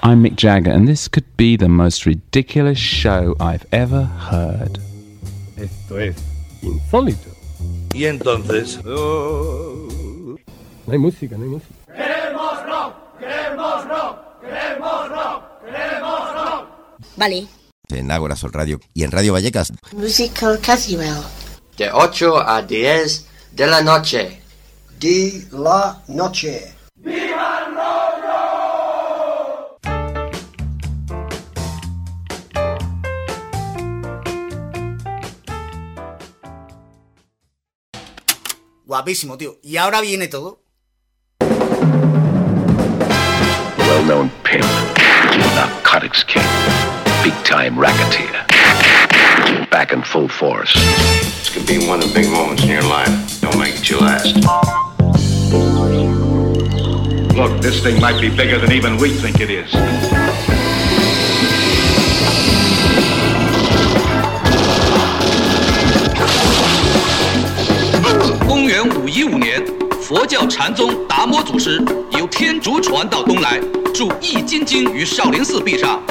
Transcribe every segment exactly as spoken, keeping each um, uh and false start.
I'm Mick Jagger, and this could be the most ridiculous show I've ever heard. Esto es insólito. Y entonces... Oh, no hay música, no hay música. ¡Queremos rock! ¡Queremos rock! ¡Queremos rock! ¡Queremos rock! Vale. En Ágora Sol Radio y en Radio Vallecas. Musical Casual. De ocho a diez de la noche. De la noche. ¡Viva el rollo! Guapísimo, tío. ¿Y ahora viene todo? Well-known pimp, narcotics king, big-time racketeer, back in full force. This could be one of the big moments in your life. Don't make it your last. Look, this thing might be bigger than even we think it is. 公元五一五年，佛教禅宗达摩祖师由天竺传到东来，著《易筋经》于少林寺壁上。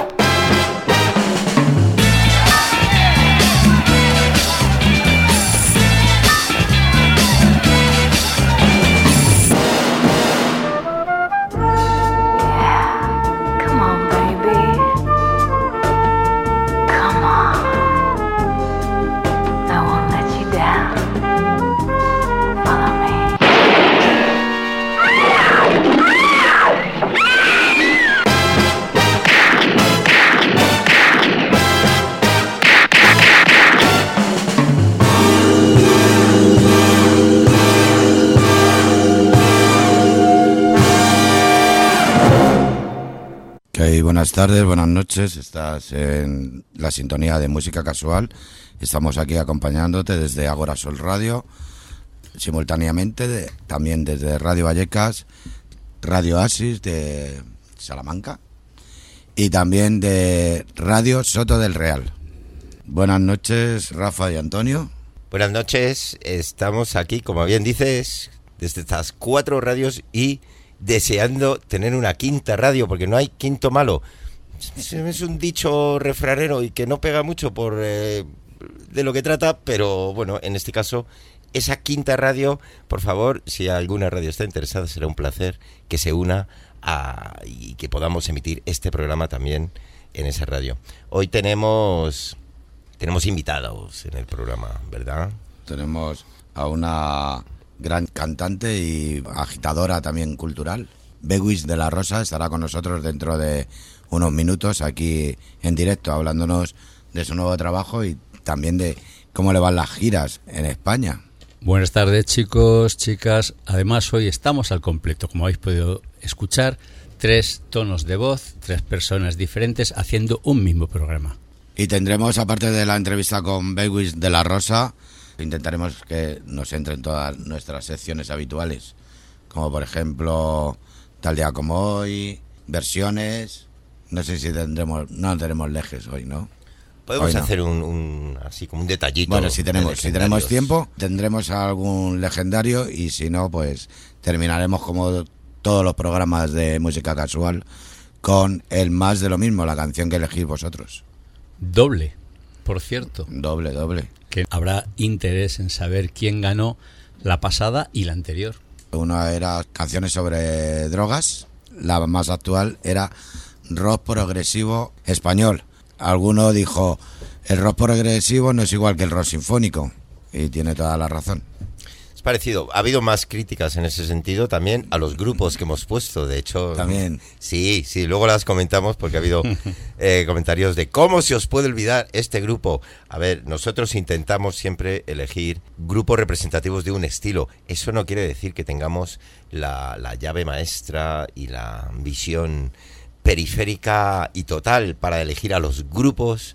Buenas tardes, buenas noches, estás en la sintonía de Música Casual, estamos aquí acompañándote desde Ágora Sol Radio, simultáneamente de, también desde Radio Vallecas, Radio Asis de Salamanca y también de Radio Soto del Real. Buenas noches, Rafa y Antonio. Buenas noches, estamos aquí, como bien dices, desde estas cuatro radios y deseando tener una quinta radio, porque no hay quinto malo. Es un dicho refranero y que no pega mucho por eh, de lo que trata, pero bueno, en este caso, esa quinta radio, por favor, si alguna radio está interesada, será un placer que se una a, y que podamos emitir este programa también en esa radio. Hoy tenemos tenemos invitados en el programa, ¿verdad? Tenemos a una gran cantante y agitadora también cultural. Bewis de la Rosa estará con nosotros dentro de unos minutos aquí en directo hablándonos de su nuevo trabajo y también de cómo le van las giras en España. Buenas tardes, chicos, chicas. Además, hoy estamos al completo, como habéis podido escuchar, tres tonos de voz, tres personas diferentes haciendo un mismo programa. Y tendremos, aparte de la entrevista con Bewis de la Rosa, intentaremos que nos entren todas nuestras secciones habituales, como por ejemplo Tal día como hoy, versiones. No sé si tendremos, no tenemos lejes hoy, ¿no? Podemos hoy no. hacer un, un así como un detallito. Bueno, si tenemos, si tenemos tiempo, tendremos algún legendario y si no, pues terminaremos como todos los programas de Música Casual con el más de lo mismo, la canción que elegís vosotros. Doble, por cierto. Doble, doble. Que habrá interés en saber quién ganó la pasada y la anterior. Una era canciones sobre drogas, la más actual era rock progresivo español. Alguno dijo, el rock progresivo no es igual que el rock sinfónico, y tiene toda la razón. Es parecido, ha habido más críticas en ese sentido también a los grupos que hemos puesto, de hecho. También. Sí, sí, luego las comentamos porque ha habido eh, comentarios de cómo se os puede olvidar este grupo. A ver, nosotros intentamos siempre elegir grupos representativos de un estilo. Eso no quiere decir que tengamos la, la llave maestra y la visión periférica y total para elegir a los grupos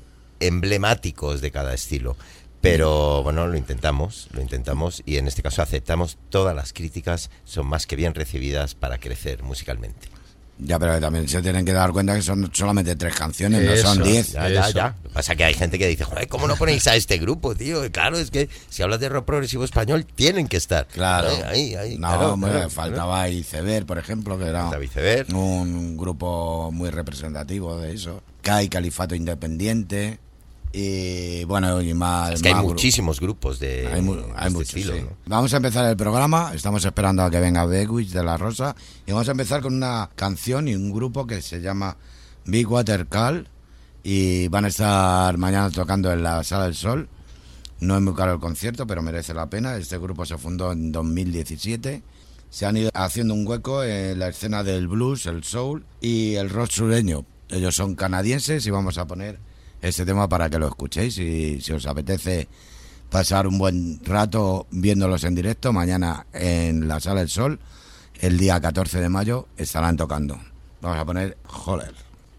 emblemáticos de cada estilo. Pero bueno, lo intentamos, lo intentamos y en este caso aceptamos todas las críticas, son más que bien recibidas para crecer musicalmente. Ya, pero también se tienen que dar cuenta que son solamente tres canciones, Eso, no son diez. Ya, ya, ya. Lo que pasa es que hay gente que dice, joder, ¿cómo no ponéis a este grupo, tío? Y claro, es que si hablas de rock progresivo español, tienen que estar. Claro. Ahí, ahí, no, claro, hombre, claro, faltaba claro. Iceberg, por ejemplo, que era Iceberg. un grupo muy representativo de eso. Kai, Califato Independiente. Y bueno, y más. Es que hay más muchísimos grupos de, hay, mu- de hay este muchos, estilo, sí. ¿no? Vamos a empezar el programa. Estamos esperando a que venga Beckwith de la Rosa. Y vamos a empezar con una canción y un grupo que se llama Big Water Call. Y van a estar mañana tocando en la Sala del Sol. No es muy caro el concierto, pero merece la pena. Este grupo se fundó en dos mil diecisiete. Se han ido haciendo un hueco en la escena del blues, el soul y el rock sureño. Ellos son canadienses y vamos a poner este tema para que lo escuchéis. Y si os apetece pasar un buen rato viéndolos en directo, mañana en la Sala del Sol, el día catorce de mayo, estarán tocando. Vamos a poner Holler.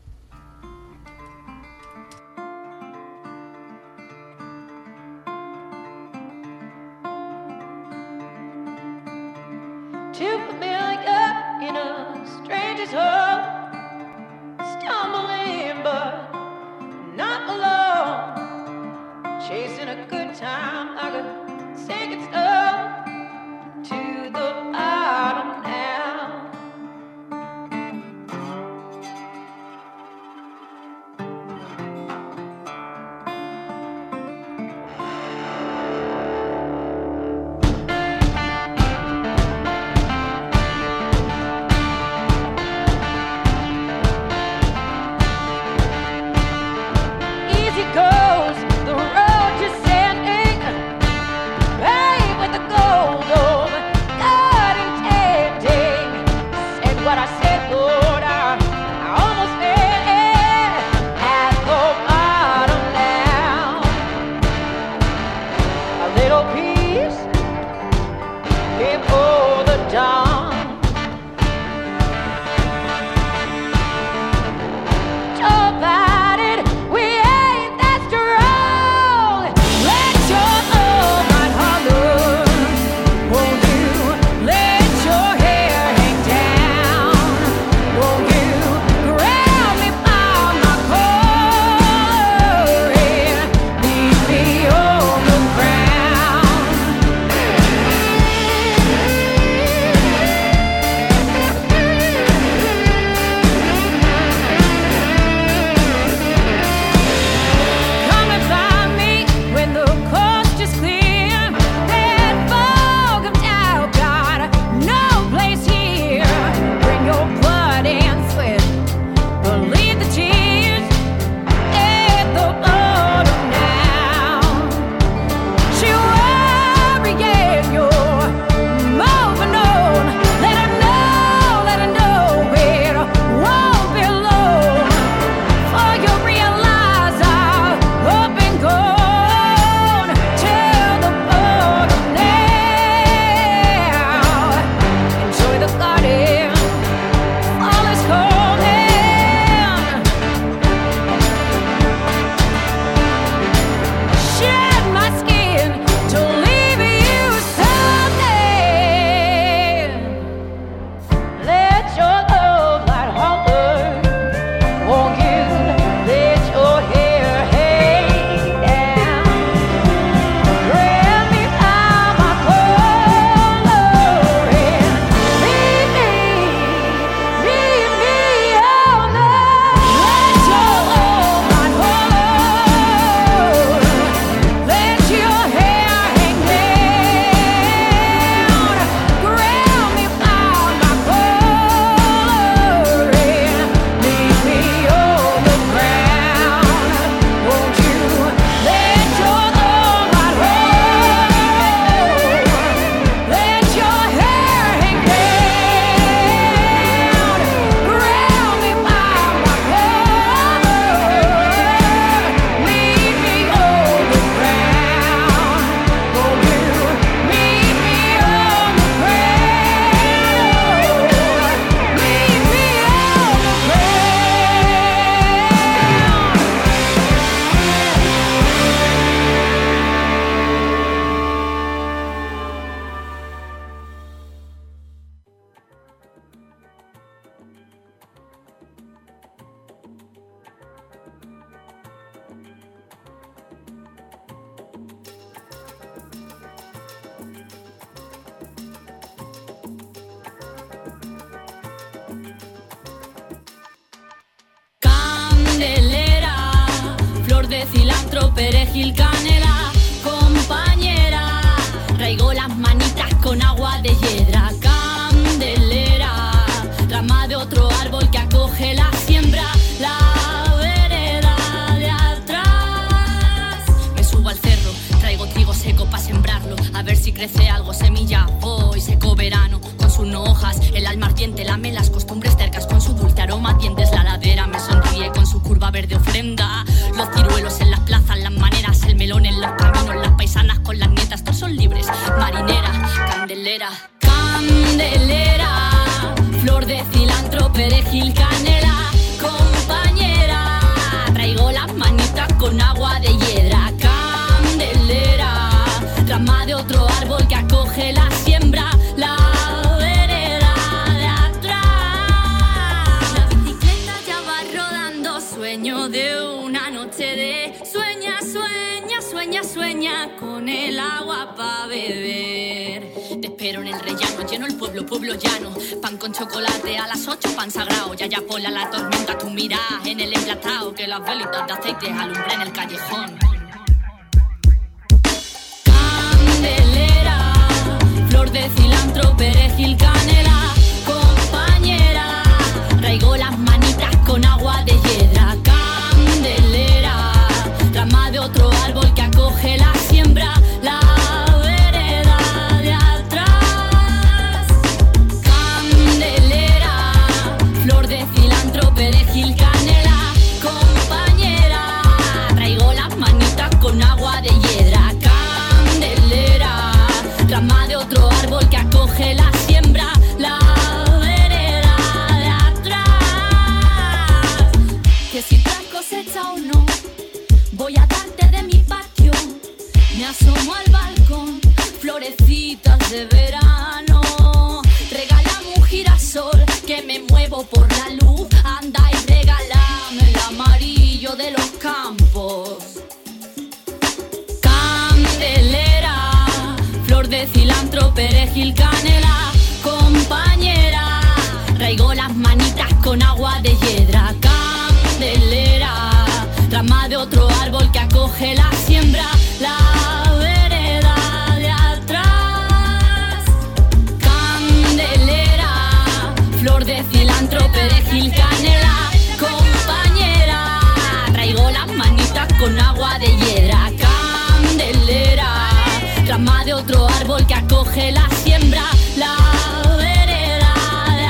Too familiar in a stranger's home, stumbling but not alone, chasing a good time like a sinking stone to the bottom now. cilantro, perejil, canela. Compañera, traigo las manitas con agua de hiedra. Candelera, rama de otro árbol que acoge la siembra. La vereda de atrás. Me subo al cerro, traigo trigo seco para sembrarlo. A ver si crece algo, semilla, voy, seco verano. Con sus hojas, el alma ardiente lame las costumbres tercas. Con su dulce aroma, dientes la ladera me sonríe con su curva verde ofrenda. Los ciruelos en las plazas, las maneras, el melón en los caminos, las paisanas con las nietas, todos son libres. Marinera, candelera, candelera, flor de cilantro, perejil, canela. Compañera, traigo las manitas con agua de hiedra. Candelera, rama de otro árbol que acoge la siembra. La vereda de atrás. La bicicleta ya va rodando, sueño de una noche de sueña, sueña, sueña, sueña con el agua pa' beber. Te espero en el rellano, lleno el pueblo, pueblo llano. Pan con chocolate a las ocho, pan sagrado. Ya ya pola la tormenta, tú mirás en el emplatado que las velitas de aceite alumbran el callejón. Candelera, flor de cilantro, perejil, canela. Compañera, traigo las manitas con agua de hiedra. Candelera, rama de otro árbol que acoge la siembra. La vereda de atrás. Candelera, flor de cilantro, perejil, canela. Compañera, traigo las manitas con agua de hiedra. Candelera, rama de otro árbol que acoge la siembra. La vereda de atrás. Que si te has cosechado o no, voy a darte de mi patio. Me asomo al balcón, florecitas de verano. Regálame un girasol que me muevo por la luz. Anda y regálame el amarillo de los campos. Candelera, flor de cilantro, perejil, canela. Compañera, traigo las manitas con agua de hiedra. Candelera, rama de otro árbol que acoge la siembra. La vereda de atrás. Candelera, flor de cilantro, perejil, canela. Compañera, traigo las manitas con agua de hiedra. Candelera, rama de otro árbol que acoge la siembra. La vereda de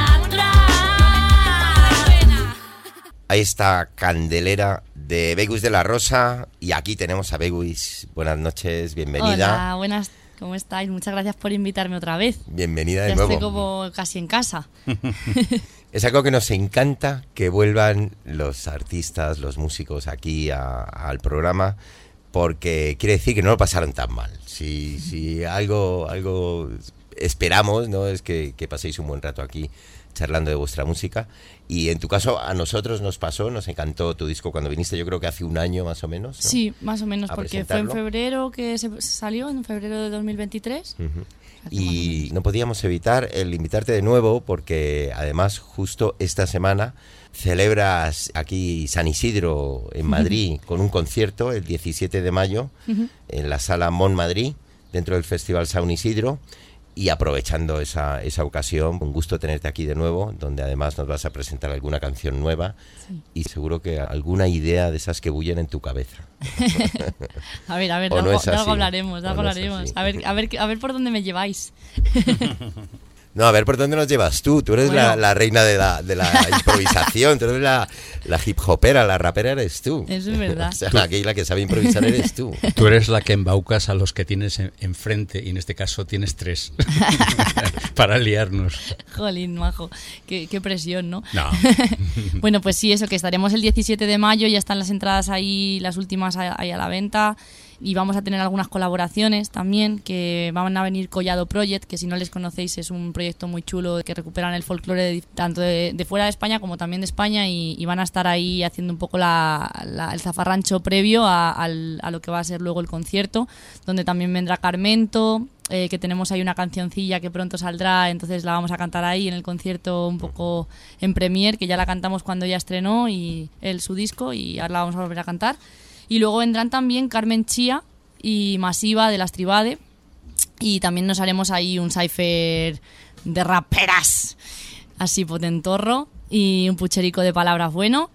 atrás. Ahí está Candelera de Beguis de la Rosa. Y aquí tenemos a Beguis. Buenas noches, bienvenida. Hola, buenas, ¿cómo estáis? Muchas gracias por invitarme otra vez. Bienvenida de ya nuevo. Estoy como casi en casa. Es algo que nos encanta, que vuelvan los artistas, los músicos aquí a, al programa, porque quiere decir que no lo pasaron tan mal. Si, si algo, algo esperamos, ¿no?, es que, que paséis un buen rato aquí charlando de vuestra música. Y en tu caso, a nosotros nos pasó, nos encantó tu disco cuando viniste, yo creo que hace un año más o menos, ¿no? Sí, más o menos, A porque fue en presentarlo. febrero que se salió, en febrero de dos mil veintitrés. Uh-huh. Y no podíamos evitar el invitarte de nuevo porque además justo esta semana celebras aquí San Isidro en Madrid con un concierto el diecisiete de mayo Uh-huh. en la Sala Mon Madrid dentro del Festival San Isidro. Y aprovechando esa, esa ocasión, un gusto tenerte aquí de nuevo, donde además nos vas a presentar alguna canción nueva. Sí. Y seguro que alguna idea de esas que bullen en tu cabeza. A ver, a ver, de, no algo, es de algo así, hablaremos, de algo no es hablaremos. así. A ver, a ver, a ver por dónde me lleváis. No, a ver, ¿por dónde nos llevas tú? Tú eres Bueno. la, la reina de la, de la improvisación, tú eres la, la hip hopera, la rapera eres tú. Eso es verdad. O sea, aquí la que sabe improvisar eres tú. Tú eres la que embaucas a los que tienes en- enfrente, y en este caso tienes tres, para liarnos. Jolín, majo, qué, qué presión, ¿no? No. Bueno, pues sí, eso, que estaremos el diecisiete de mayo, ya están las entradas ahí, las últimas ahí a la venta, y vamos a tener algunas colaboraciones también, que van a venir Collado Project, que si no les conocéis es un proyecto muy chulo que recuperan el folclore de- tanto de, de fuera de España como también de España, y, y van a estar ahí haciendo un poco la, la- el zafarrancho previo a, al- a lo que va a ser luego el concierto, donde también vendrá Carmento, eh, que tenemos ahí una cancioncilla que pronto saldrá, entonces la vamos a cantar ahí en el concierto un poco en premier, que ya la cantamos cuando ya estrenó y él su disco, y ahora la vamos a volver a cantar. Y luego vendrán también Carmen Chía y Masiva de las Tribade. Y también nos haremos ahí un cypher de raperas, así potentorro, y un pucherico de palabras bueno.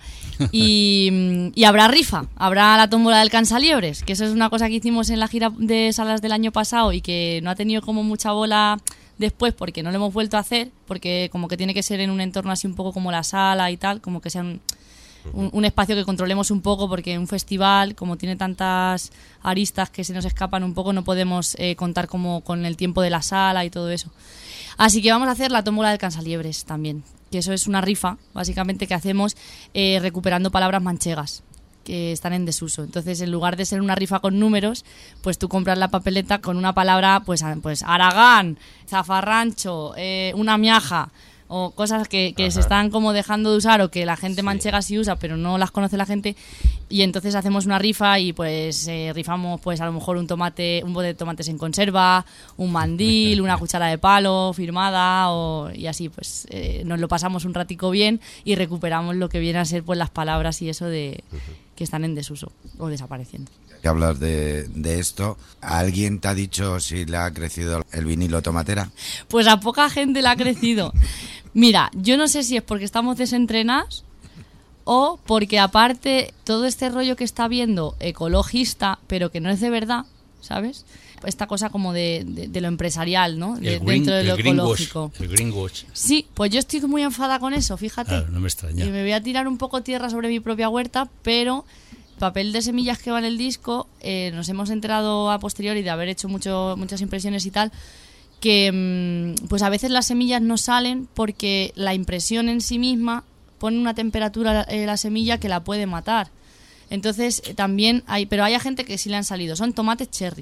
Y, y habrá rifa, habrá la tómbola del Cansaliebres, que eso es una cosa que hicimos en la gira de salas del año pasado y que no ha tenido como mucha bola después porque no lo hemos vuelto a hacer, porque como que tiene que ser en un entorno así un poco como la sala y tal, como que sea un, un, un espacio que controlemos un poco, porque un festival, como tiene tantas aristas que se nos escapan un poco, no podemos eh, contar como con el tiempo de la sala y todo eso. Así que vamos a hacer la tómbola del Cansaliebres también, que eso es una rifa, básicamente, que hacemos eh, recuperando palabras manchegas que están en desuso. Entonces, en lugar de ser una rifa con números, pues tú compras la papeleta con una palabra, pues, pues Aragán, zafarrancho, eh, una miaja, o cosas que, que se están como dejando de usar o que la gente sí. manchega sí usa, pero no las conoce la gente. Y entonces hacemos una rifa y pues eh, rifamos pues a lo mejor un tomate, un bote de tomates en conserva, un mandil, una cuchara de palo firmada o, y así pues eh, nos lo pasamos un ratico bien y recuperamos lo que viene a ser pues las palabras y eso de que están en desuso o desapareciendo. Que hablas de, de esto, ¿alguien te ha dicho si le ha crecido el vinilo tomatera? Pues a poca gente le ha crecido. Mira, yo no sé si es porque estamos desentrenados o porque aparte todo este rollo que está viendo ecologista, pero que no es de verdad, ¿sabes? Esta cosa como de, de, de lo empresarial, ¿no? De, green, dentro de lo ecológico. El greenwash. Sí, pues yo estoy muy enfadada con eso, fíjate. Claro, no me extraña. Y me voy a tirar un poco tierra sobre mi propia huerta, pero papel de semillas que va en el disco, eh, nos hemos enterado a posteriori de haber hecho mucho, muchas impresiones y tal, que pues a veces las semillas no salen porque la impresión en sí misma pone una temperatura en la semilla que la puede matar. Entonces también hay, pero hay gente que sí le han salido, son tomates cherry.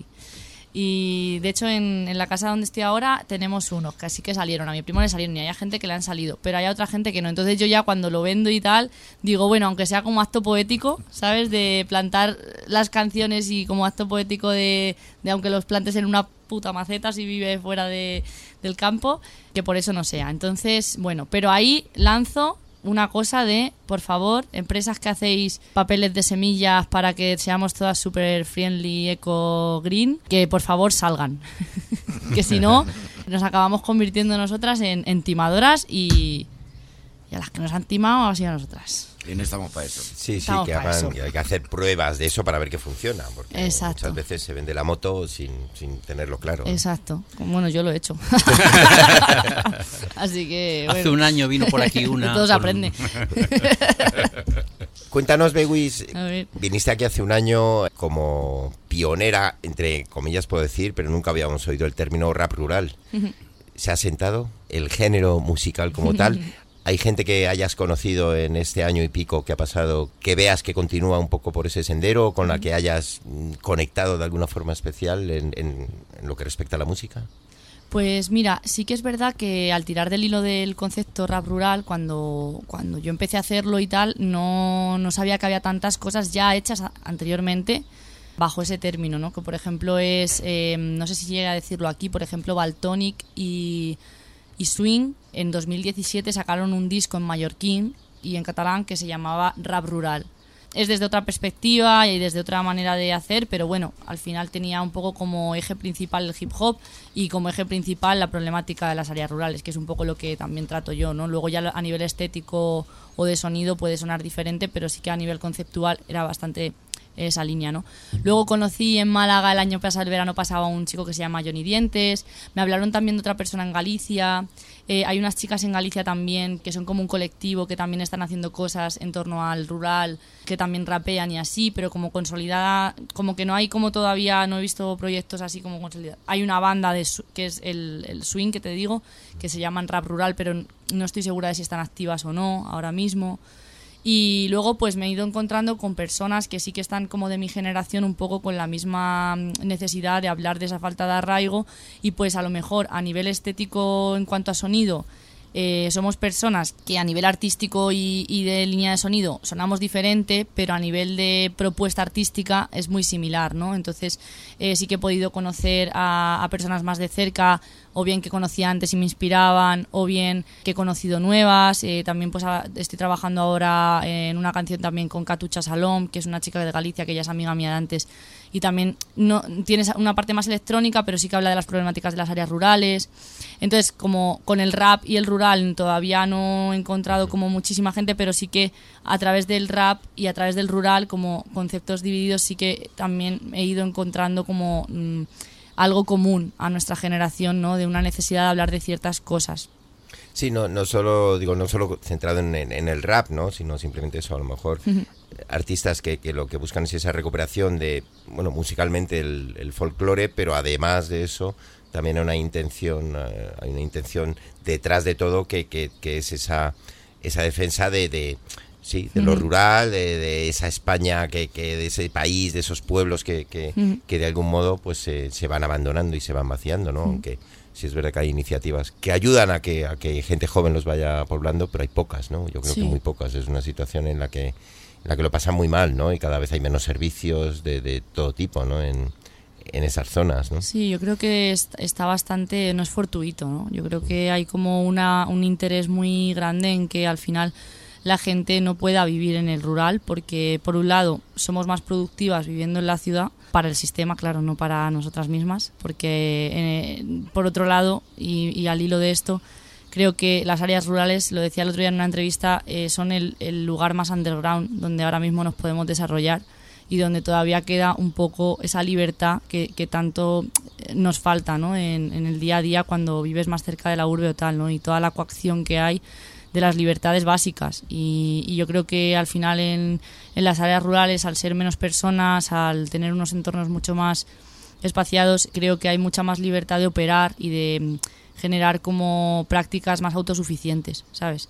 Y de hecho en, en la casa donde estoy ahora tenemos unos que sí que salieron, a mi primo le salieron y hay gente que le han salido, pero hay otra gente que no. Entonces yo ya cuando lo vendo y tal, digo, bueno, aunque sea como acto poético, ¿sabes? De plantar las canciones y como acto poético de, de aunque los plantes en una puta maceta si vive fuera de, del campo, que por eso no sea. Entonces, bueno, pero ahí lanzo una cosa de, por favor, empresas que hacéis papeles de semillas para que seamos todas super friendly, eco, green, que por favor salgan. Que si no, nos acabamos convirtiendo nosotras en, en timadoras y, y a las que nos han timado ha sido a nosotras. Y no estamos para eso. Sí, sí, estamos que hagan, hay que hacer pruebas de eso para ver que funciona. Porque exacto. Muchas veces se vende la moto sin, sin tenerlo claro. Exacto. Bueno, yo lo he hecho. Así que, bueno. Hace un año vino por aquí una... Todo se aprende. Cuéntanos, Bewis, viniste aquí hace un año como pionera, entre comillas puedo decir, pero nunca habíamos oído el término rap rural. ¿Se ha asentado el género musical como tal? ¿Hay gente que hayas conocido en este año y pico que ha pasado, que veas que continúa un poco por ese sendero, con la que hayas conectado de alguna forma especial en, en, en lo que respecta a la música? Pues mira, sí que es verdad que al tirar del hilo del concepto rap rural, cuando, cuando yo empecé a hacerlo y tal, no, no sabía que había tantas cosas ya hechas anteriormente bajo ese término, ¿no? Que por ejemplo es, eh, no sé si llega a decirlo aquí, por ejemplo, Valtonic y... y Swing en dos mil diecisiete sacaron un disco en mallorquín y en catalán que se llamaba Rap Rural. Es desde otra perspectiva y desde otra manera de hacer, pero bueno, al final tenía un poco como eje principal el hip hop y como eje principal la problemática de las áreas rurales, que es un poco lo que también trato yo, ¿no? Luego ya a nivel estético o de sonido puede sonar diferente, pero sí que a nivel conceptual era bastante esa línea, ¿no? Luego conocí en Málaga el año pasado, el verano pasado, a un chico que se llama Johnny Dientes. Me hablaron también de otra persona en Galicia. Eh, hay unas chicas en Galicia también que son como un colectivo que también están haciendo cosas en torno al rural, que también rapean y así, pero como consolidada, como que no hay como todavía, no he visto proyectos así como consolidados. Hay una banda de que es el, el Swing, que te digo, que se llaman Rap Rural, pero no estoy segura de si están activas o no ahora mismo. Y luego pues me he ido encontrando con personas que sí que están como de mi generación un poco con la misma necesidad de hablar de esa falta de arraigo y pues a lo mejor a nivel estético en cuanto a sonido eh, somos personas que a nivel artístico y, y de línea de sonido sonamos diferente, pero a nivel de propuesta artística es muy similar, ¿no? Entonces eh, sí que he podido conocer a, a personas más de cerca o bien que conocía antes y me inspiraban, o bien que he conocido nuevas. Eh, también pues a, estoy trabajando ahora en una canción también con Catucha Salom, que es una chica de Galicia que ella es amiga mía de antes, y también no tiene una parte más electrónica, pero sí que habla de las problemáticas de las áreas rurales. Entonces, como con el rap y el rural todavía no he encontrado como muchísima gente, pero sí que a través del rap y a través del rural, como conceptos divididos, sí que también he ido encontrando como mmm, algo común a nuestra generación, ¿no? De una necesidad de hablar de ciertas cosas. Sí, no, no solo digo no solo centrado en, en, en el rap, ¿no? Sino simplemente eso, a lo mejor uh-huh. artistas que, que lo que buscan es esa recuperación de, bueno, musicalmente el, el folclore, pero además de eso también hay una intención, uh, hay una intención detrás de todo que, que, que es esa esa defensa de, de sí, de uh-huh. lo rural, de, de esa España, que, que de ese país, de esos pueblos que, que, uh-huh. que de algún modo pues se, se van abandonando y se van vaciando, ¿no? Uh-huh. Aunque sí es verdad que hay iniciativas que ayudan a que a que gente joven los vaya poblando, pero hay pocas, ¿no? Yo creo sí. que muy pocas. Es una situación en la que en la que lo pasan muy mal, ¿no? Y cada vez hay menos servicios de, de todo tipo, ¿no? En, en esas zonas, ¿no? Sí, yo creo que está bastante, no es fortuito, ¿no? Yo creo que hay como una un interés muy grande en que al final la gente no pueda vivir en el rural, porque por un lado somos más productivas viviendo en la ciudad, para el sistema, claro, no para nosotras mismas, porque eh, por otro lado, y, y al hilo de esto, creo que las áreas rurales, lo decía el otro día en una entrevista, eh, son el, el lugar más underground donde ahora mismo nos podemos desarrollar y donde todavía queda un poco esa libertad que, que tanto nos falta, ¿no? en, en el día a día cuando vives más cerca de la urbe o tal, ¿no? Y toda la coacción que hay de las libertades básicas, y, y yo creo que al final en, en las áreas rurales, al ser menos personas, al tener unos entornos mucho más espaciados, creo que hay mucha más libertad de operar y de generar como prácticas más autosuficientes, ¿sabes?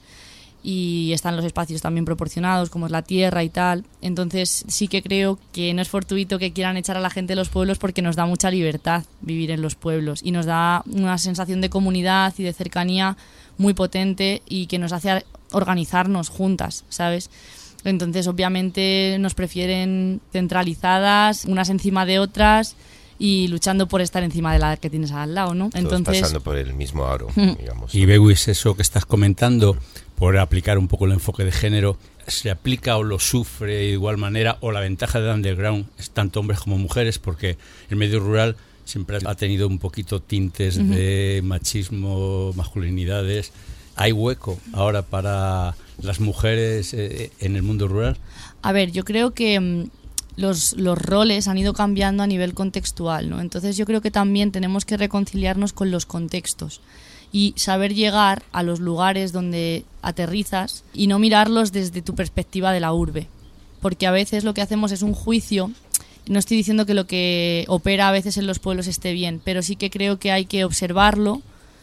Y están los espacios también proporcionados, como es la tierra y tal. Entonces sí que creo que no es fortuito que quieran echar a la gente de los pueblos, porque nos da mucha libertad vivir en los pueblos y nos da una sensación de comunidad y de cercanía muy potente y que nos hace organizarnos juntas, ¿sabes? Entonces obviamente nos prefieren centralizadas, unas encima de otras y luchando por estar encima de la que tienes al lado, ¿no? Todos Entonces, pasando por el mismo aro, mm. digamos. Y Bewis, eso que estás comentando, por aplicar un poco el enfoque de género, ¿se aplica o lo sufre de igual manera? ¿O la ventaja del underground es tanto hombres como mujeres? Porque el medio rural siempre ha tenido un poquito tintes uh-huh. de machismo, masculinidades. ¿Hay hueco ahora para las mujeres eh, en el mundo rural? A ver, yo creo que um, los, los roles han ido cambiando a nivel contextual, ¿no? Entonces yo creo que también tenemos que reconciliarnos con los contextos y saber llegar a los lugares donde aterrizas y no mirarlos desde tu perspectiva de la urbe. Porque a veces lo que hacemos es un juicio. No estoy diciendo que lo que opera a veces en los pueblos esté bien, pero sí que creo que hay que observarlo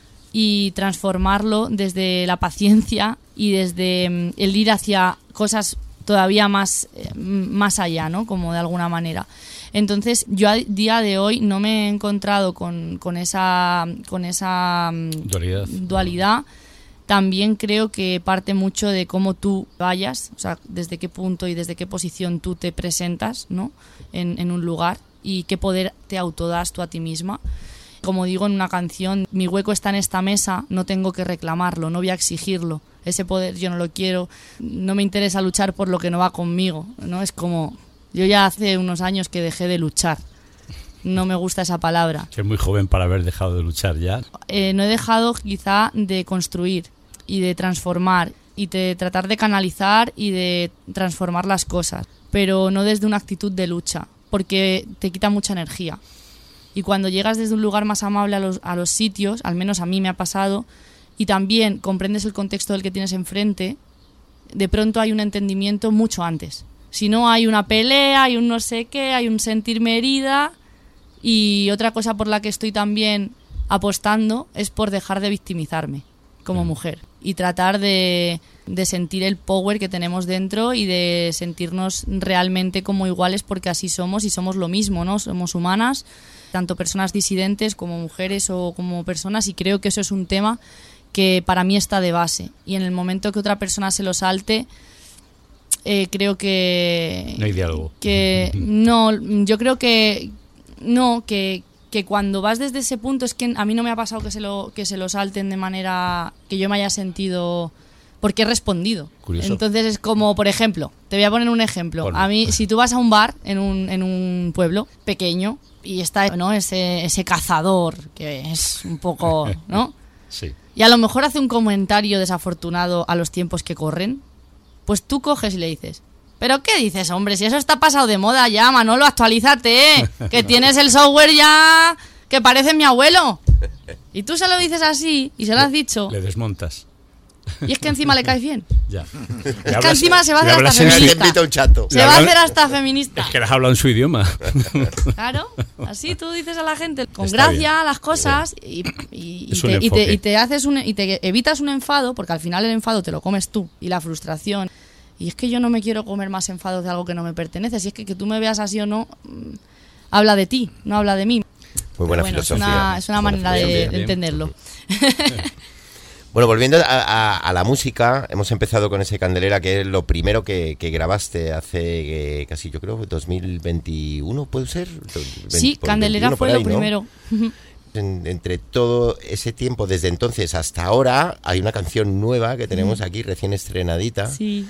y transformarlo desde la paciencia y desde el ir hacia cosas todavía más, más allá, ¿no? Como de alguna manera. Entonces, yo a día de hoy no me he encontrado con, con esa, con esa dualidad. dualidad. También creo que parte mucho de cómo tú vayas, o sea, desde qué punto y desde qué posición tú te presentas, ¿no? en, en un lugar, y qué poder te autodas tú a ti misma. Como digo en una canción, mi hueco está en esta mesa, no tengo que reclamarlo, no voy a exigirlo. Ese poder yo no lo quiero, no me interesa luchar por lo que no va conmigo, ¿no? Es como, yo ya hace unos años que dejé de luchar. No me gusta esa palabra. Es muy joven para haber dejado de luchar ya. Eh, no he dejado quizá de construir y de transformar y de tratar de canalizar y de transformar las cosas, pero no desde una actitud de lucha, porque te quita mucha energía. Y cuando llegas desde un lugar más amable a los, a los sitios, al menos a mí me ha pasado, y también comprendes el contexto del que tienes enfrente, de pronto hay un entendimiento mucho antes. Si no, hay una pelea, hay un no sé qué, hay un sentirme herida. Y otra cosa por la que estoy también apostando es por dejar de victimizarme como mujer y tratar de, de sentir el power que tenemos dentro y de sentirnos realmente como iguales, porque así somos y somos lo mismo, ¿no? Somos humanas, tanto personas disidentes como mujeres o como personas, y creo que eso es un tema que para mí está de base, y en el momento que otra persona se lo salte, eh, creo que... No hay diálogo. Que no, yo creo que... No, que, que cuando vas desde ese punto, es que a mí no me ha pasado que se lo, que se lo salten de manera que yo me haya sentido... porque he respondido. Curioso. Entonces es como, por ejemplo, te voy a poner un ejemplo. Bueno. A mí, si tú vas a un bar en un, en un pueblo pequeño y está, ¿no?, ese, ese cazador que es un poco, ¿no? Sí. Y a lo mejor hace un comentario desafortunado a los tiempos que corren, pues tú coges y le dices: ¿pero qué dices, hombre? Si eso está pasado de moda ya, Manolo, actualízate, ¿eh? Que tienes el software ya que parece mi abuelo. Y tú se lo dices así y se lo has dicho. Le desmontas. Y es que encima le caes bien. Ya. Es que encima se va a hacer hasta en feminista. un chato. Se va a hacer hasta feminista. Es que les habla en su idioma. Claro, así tú dices a la gente con Está gracia bien. las cosas y, y, y, Es un te, y, te, enfoque. y te haces un, y te evitas un enfado, porque al final el enfado te lo comes tú y la frustración. Y es que yo no me quiero comer más enfados de algo que no me pertenece. Si es que que tú me veas así o no, mmm, habla de ti, no habla de mí. Muy buena bueno, filosofía. Es una, es una Buena manera de, filosofía. de entenderlo. Bueno, volviendo a, a, a la música, hemos empezado con ese Candelera, que es lo primero que, que grabaste hace eh, casi, yo creo, dos mil veintiuno, ¿puede ser? Sí, Candelera fue ahí, lo primero. ¿no? En, entre todo ese tiempo, desde entonces hasta ahora, hay una canción nueva que tenemos aquí, recién estrenadita, sí.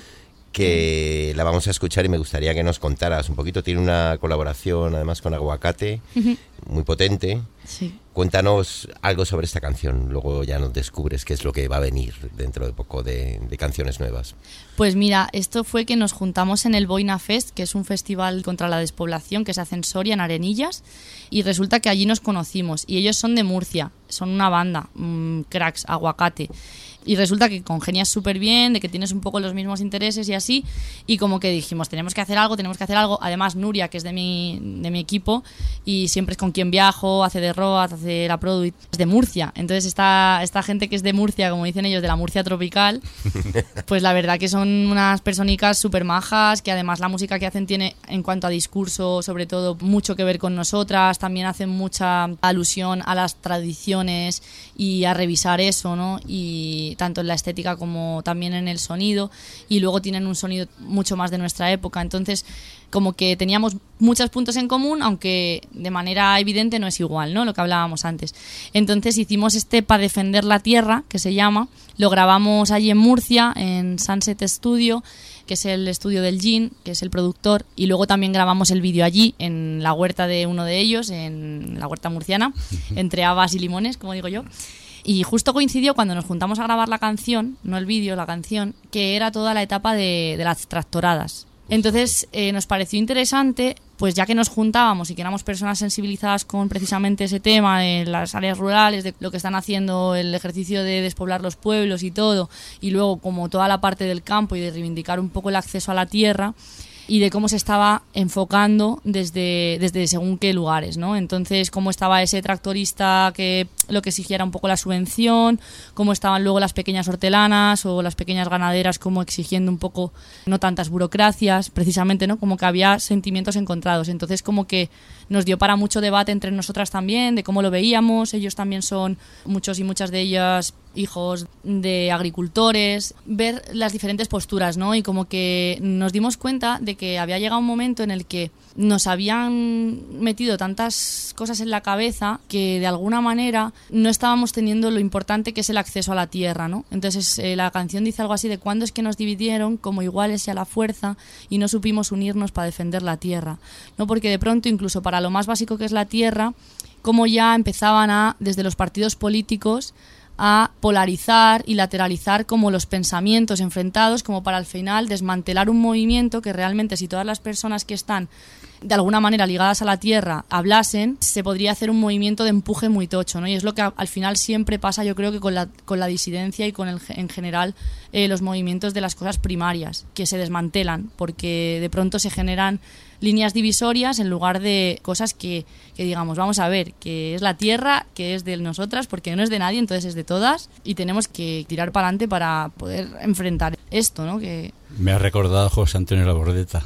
que la vamos a escuchar y me gustaría que nos contaras un poquito. Tiene una colaboración además con Aguacate, Uh-huh. muy potente. Sí. Cuéntanos algo sobre esta canción, luego ya nos descubres qué es lo que va a venir dentro de poco de, de canciones nuevas. Pues mira, esto fue que nos juntamos en el Boina Fest, que es un festival contra la despoblación que se hace en Soria, en Arenillas, y resulta que allí nos conocimos, y ellos son de Murcia, son una banda, mmm, cracks, Aguacate. Y resulta que congenias súper bien, de que tienes un poco los mismos intereses y así, y como que dijimos, tenemos que hacer algo, tenemos que hacer algo. Además, Nuria, que es de mi, de mi equipo, y siempre es con quien viajo, hace de Road, hace la Produit, es de Murcia. Entonces esta, esta gente que es de Murcia, como dicen ellos, de la Murcia tropical, pues la verdad que son unas personicas súper majas, que además la música que hacen tiene, en cuanto a discurso, sobre todo, mucho que ver con nosotras. También hacen mucha alusión a las tradiciones y a revisar eso, ¿no? Y tanto en la estética como también en el sonido, y luego tienen un sonido mucho más de nuestra época. Entonces, como que teníamos muchos puntos en común, aunque de manera evidente no es igual, ¿no?, lo que hablábamos antes. Entonces hicimos este Pa' defender la tierra, que se llama, lo grabamos allí en Murcia, en Sunset Studio, que es el estudio del Gin, que es el productor, y luego también grabamos el vídeo allí, en la huerta de uno de ellos, en la huerta murciana, entre habas y limones, como digo yo. Y justo coincidió cuando nos juntamos a grabar la canción, no el vídeo, la canción, que era toda la etapa de, de las tractoradas. Entonces eh, nos pareció interesante, pues ya que nos juntábamos y que éramos personas sensibilizadas con precisamente ese tema de las áreas rurales, de lo que están haciendo, el ejercicio de despoblar los pueblos y todo, y luego como toda la parte del campo y de reivindicar un poco el acceso a la tierra, y de cómo se estaba enfocando desde, desde según qué lugares, ¿no? Entonces, cómo estaba ese tractorista que lo que exigiera un poco la subvención, cómo estaban luego las pequeñas hortelanas o las pequeñas ganaderas como exigiendo un poco no tantas burocracias, precisamente, ¿no? Como que había sentimientos encontrados. Entonces, como que nos dio para mucho debate entre nosotras también, de cómo lo veíamos. Ellos también son, muchos y muchas de ellas, hijos de agricultores, ver las diferentes posturas, ¿no? Y como que nos dimos cuenta de que había llegado un momento en el que nos habían metido tantas cosas en la cabeza que de alguna manera no estábamos teniendo lo importante que es el acceso a la tierra, ¿no? Entonces eh, la canción dice algo así de: ¿cuándo es que nos dividieron como iguales y a la fuerza y no supimos unirnos para defender la tierra? ¿No? Porque de pronto, incluso para lo más básico que es la tierra, como ya empezaban a, desde los partidos políticos, a polarizar y lateralizar como los pensamientos enfrentados, como para al final desmantelar un movimiento que realmente, si todas las personas que están de alguna manera ligadas a la tierra hablasen, se podría hacer un movimiento de empuje muy tocho, ¿no? Y es lo que a, al final siempre pasa, yo creo, que con la, con la disidencia y con el, en general eh, los movimientos de las cosas primarias, que se desmantelan porque de pronto se generan líneas divisorias en lugar de cosas que, que digamos, vamos a ver, que es la tierra, que es de nosotras, porque no es de nadie, entonces es de todas, y tenemos que tirar para adelante para poder enfrentar esto, ¿no? Que... Me ha recordado José Antonio Labordeta.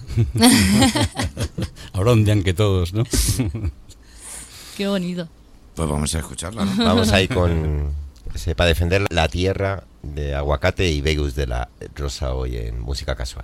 Ahora ondean que todos, ¿no? Qué bonito. Pues vamos a escucharla, ¿no? Vamos ahí con ese Pa' defender la tierra de Aguacate y Vegas de la Rosa, hoy en Música Casual.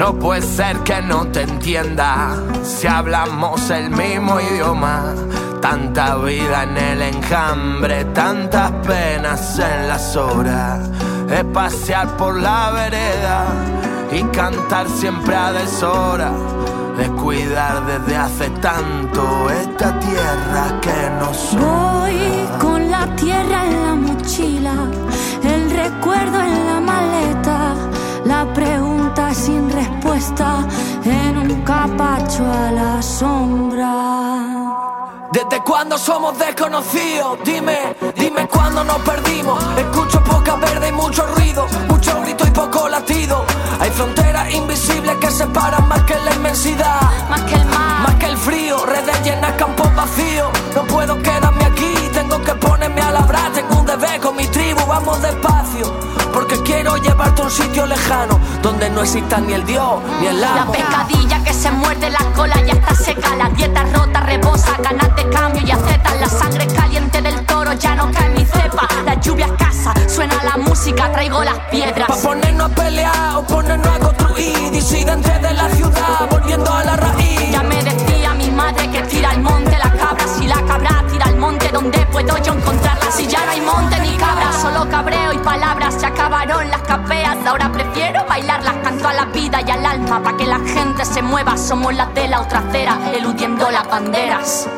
No puede ser que no te entienda si hablamos el mismo idioma. Tanta vida en el enjambre, tantas penas en las horas. Es pasear por la vereda y cantar siempre a deshora. Es cuidar desde hace tanto esta tierra que no soy. Voy con la tierra en la mochila, el recuerdo en la maleta, la pregunta sin respuesta en un capacho a la sombra. ¿Desde cuándo somos desconocidos? Dime, dime cuándo nos perdimos. Escucho poca verde y mucho ruido, mucho grito y poco latido. Hay fronteras invisibles que separan más que la inmensidad, más que el mar, más que el frío. Redes llenas, campos vacíos. No puedo quedarme aquí, tengo que ponerme a labrar. Tengo un deber con mi tribu, vamos despacio, porque quiero llevarte a un sitio lejano donde no exista ni el dios ni el amo. La pescadilla que se muerde la cola ya está seca, la dieta rota rebosa, ganas de cambio y aceptas. La sangre caliente del toro ya no cae en mi cepa. La lluvia escasa, suena la música, traigo las piedras. Pa' ponernos a pelear o ponernos a construir, disidentes de la ciudad, volviendo a la raíz. Ya me decía mi madre que tira al monte la cabra, si la cabra tira al monte, ¿dónde puedo yo encontrarla? Si ya no hay monte ni cabra, solo cabreo y palabras. Se acabaron las capeas, ahora prefiero bailarlas. Canto a la vida y al alma pa' que la gente se mueva. Somos las de la otra acera, eludiendo las banderas.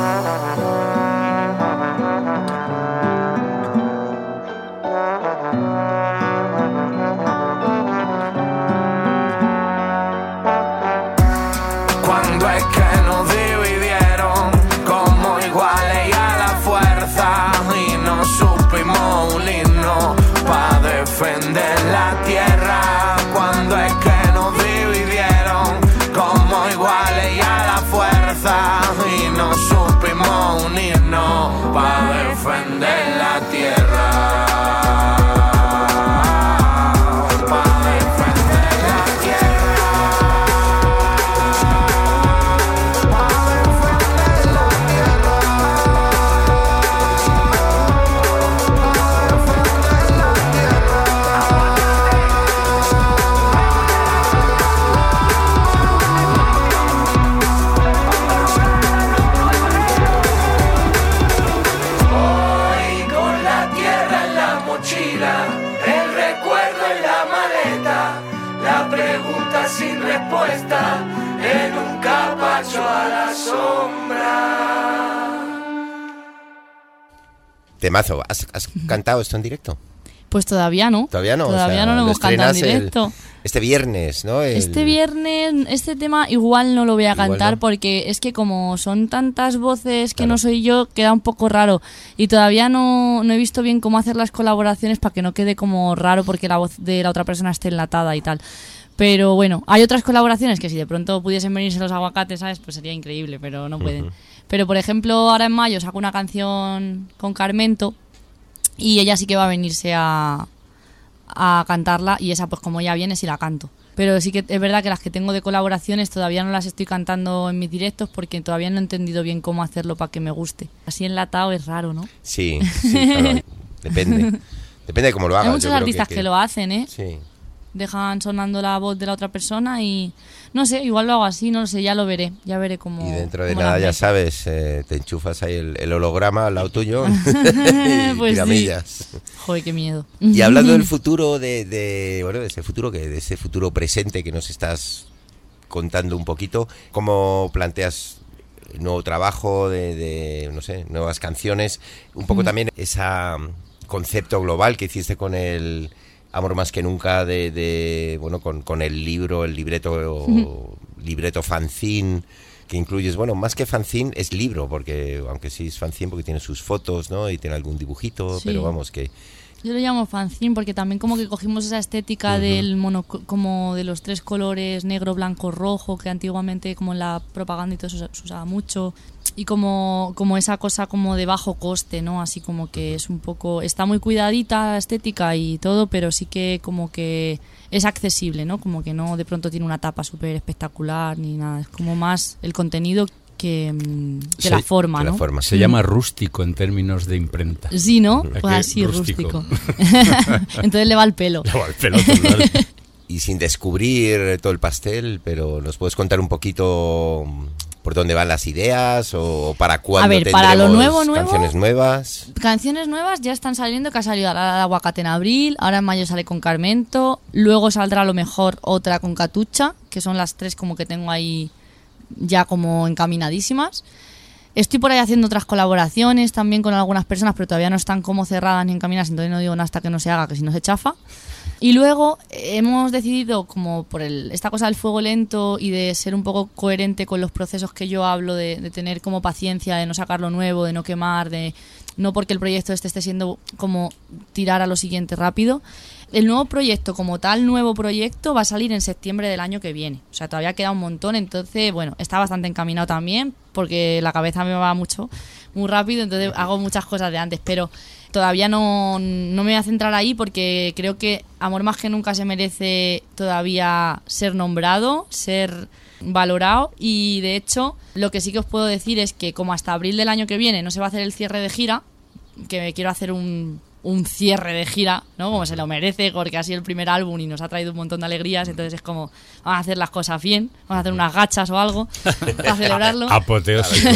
Cuando es que nos dividieron como iguales y a la fuerza, y no supimos unirnos pa' defender la tierra. Cuando es que nos dividieron como iguales y a la fuerza, y no supimos unirnos pa' defender la tierra. Sin respuesta en un capacho a la sombra. Temazo. ¿Has, has cantado esto en directo? Pues todavía no. Todavía no. Todavía o sea, no lo hemos cantado en directo. El, este viernes, ¿no? El... Este viernes, este tema igual no lo voy a cantar no. porque es que como son tantas voces que claro. no soy yo, queda un poco raro. Y todavía no, no he visto bien cómo hacer las colaboraciones para que no quede como raro porque la voz de la otra persona esté enlatada y tal. Pero bueno, hay otras colaboraciones que si de pronto pudiesen venirse los aguacates, ¿sabes? Pues sería increíble, pero no pueden. Uh-huh. Pero por ejemplo, ahora en mayo saco una canción con Carmento y ella sí que va a venirse a, a cantarla y esa pues como ya viene sí la canto. Pero sí que es verdad que las que tengo de colaboraciones todavía no las estoy cantando en mis directos porque todavía no he entendido bien cómo hacerlo para que me guste. Así enlatado es raro, ¿no? Sí, sí, claro. Depende. Depende de cómo lo hagas. Hay muchos Yo artistas que, que, que lo hacen, ¿eh? Sí. Dejan sonando la voz de la otra persona y no sé, igual lo hago así, no lo sé, ya lo veré, ya veré cómo. Y dentro de nada ya sabes, eh, te enchufas ahí el, el holograma al lado tuyo y pues tiramillas. Sí. Joder, qué miedo. Y hablando del futuro, de, de bueno, de ese futuro que de ese futuro presente que nos estás contando un poquito, ¿cómo planteas nuevo trabajo de, de no sé, nuevas canciones? Un poco mm. también ese concepto global que hiciste con el Amor más que nunca de, de bueno con, con el libro, el libreto o libreto fanzine que incluyes, bueno, más que fanzine es libro, porque aunque sí es fanzine porque tiene sus fotos, ¿no? Y tiene algún dibujito, sí. Pero vamos que yo lo llamo fanzine porque también como que cogimos esa estética uh-huh. del mono, como de los tres colores, negro, blanco, rojo, que antiguamente como en la propaganda y todo eso se usaba mucho. Y como, como esa cosa como de bajo coste, ¿no? Así como que es un poco... Está muy cuidadita la estética y todo, pero sí que como que es accesible, ¿no? Como que no de pronto tiene una tapa súper espectacular ni nada. Es como más el contenido que, que sí, la forma, ¿no? La forma. Se mm. llama rústico en términos de imprenta. Sí, ¿no? Pues así, rústico. rústico. Entonces le va el pelo. Le va el pelo total. y sin descubrir todo el pastel, pero ¿nos puedes contar un poquito por dónde van las ideas o para cuándo A ver, tendremos para lo nuevo, nuevo, canciones nuevas? Canciones nuevas ya están saliendo, que ha salido la de Aguacate en abril, ahora en mayo sale con Carmento, luego saldrá a lo mejor otra con Catucha, que son las tres como que tengo ahí ya como encaminadísimas. Estoy por ahí haciendo otras colaboraciones también con algunas personas, pero todavía no están como cerradas ni encaminadas, entonces no digo nada hasta que no se haga, que si no se chafa. Y luego hemos decidido, como por el, esta cosa del fuego lento y de ser un poco coherente con los procesos que yo hablo, de, de tener como paciencia, de no sacar lo nuevo, de no quemar, de no porque el proyecto este esté siendo como tirar a lo siguiente rápido. El nuevo proyecto como tal, nuevo proyecto, va a salir en septiembre del año que viene. O sea, todavía queda un montón, entonces, bueno, está bastante encaminado también, porque la cabeza me va mucho, muy rápido, entonces hago muchas cosas de antes, pero todavía no, no me voy a centrar ahí porque creo que Amor Más Que Nunca se merece todavía ser nombrado, ser valorado, y de hecho lo que sí que os puedo decir es que como hasta abril del año que viene no se va a hacer el cierre de gira, que quiero hacer un, un cierre de gira, ¿no? Como se lo merece, porque ha sido el primer álbum y nos ha traído un montón de alegrías, entonces es como, vamos a hacer las cosas bien, vamos a hacer unas gachas o algo para celebrarlo. Apoteósico.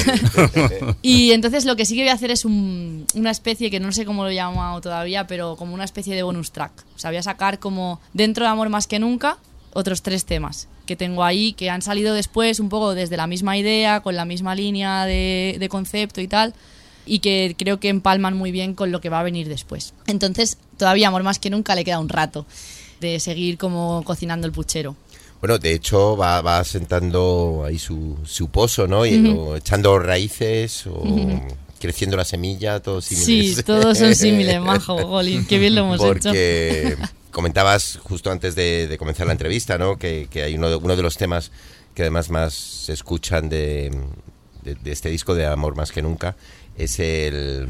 Y entonces lo que sí que voy a hacer es un, una especie, que no sé cómo lo he llamado todavía, pero como una especie de bonus track. O sea, voy a sacar como dentro de Amor Más Que Nunca otros tres temas que tengo ahí, que han salido después un poco desde la misma idea, con la misma línea de, de concepto y tal, y que creo que empalman muy bien con lo que va a venir después. Entonces, todavía Amor Más Que Nunca le queda un rato de seguir como cocinando el puchero. Bueno, de hecho va, va sentando ahí su, su pozo, ¿no? Y, uh-huh. o echando raíces o uh-huh. creciendo la semilla, todos símiles. Sí, todos son símiles, majo, Golín, qué bien lo hemos Porque hecho. Porque comentabas justo antes de, de comenzar la entrevista, ¿no? Que, que hay uno de, uno de los temas que además más se escuchan de, de, de este disco de Amor Más Que Nunca es el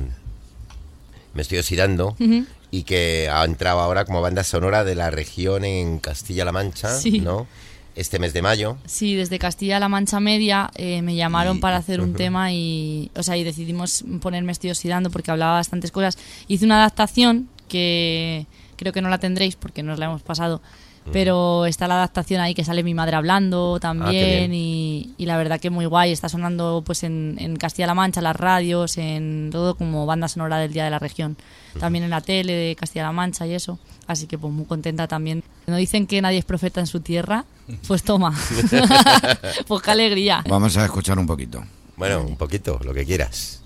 Me Estoy Oxidando, uh-huh. y que ha entrado ahora como banda sonora de la región en Castilla-La Mancha, sí. ¿no? Este mes de mayo. Sí, desde Castilla-La Mancha Media eh, me llamaron y, para hacer un uh-huh. tema y, o sea, y decidimos poner Me Estoy Oxidando porque hablaba bastantes cosas. Hice una adaptación que creo que no la tendréis porque nos la hemos pasado, uh-huh. pero está la adaptación ahí que sale mi madre hablando también, ah, y, y la verdad que muy guay. Está sonando pues en, en Castilla-La Mancha, las radios, en todo como banda sonora del Día de la Región. También en la tele de Castilla-La Mancha y eso. Así que pues muy contenta también. No dicen que nadie es profeta en su tierra, pues toma. Pues qué alegría. Vamos a escuchar un poquito. Bueno, un poquito, lo que quieras.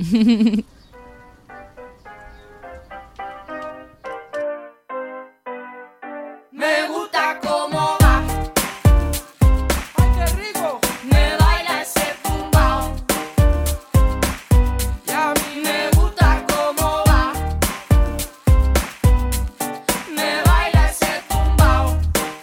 Me gusta cómo va. Ay, qué rico. Me baila ese tumbao. Y a mí me gusta cómo va. Me baila ese tumbao.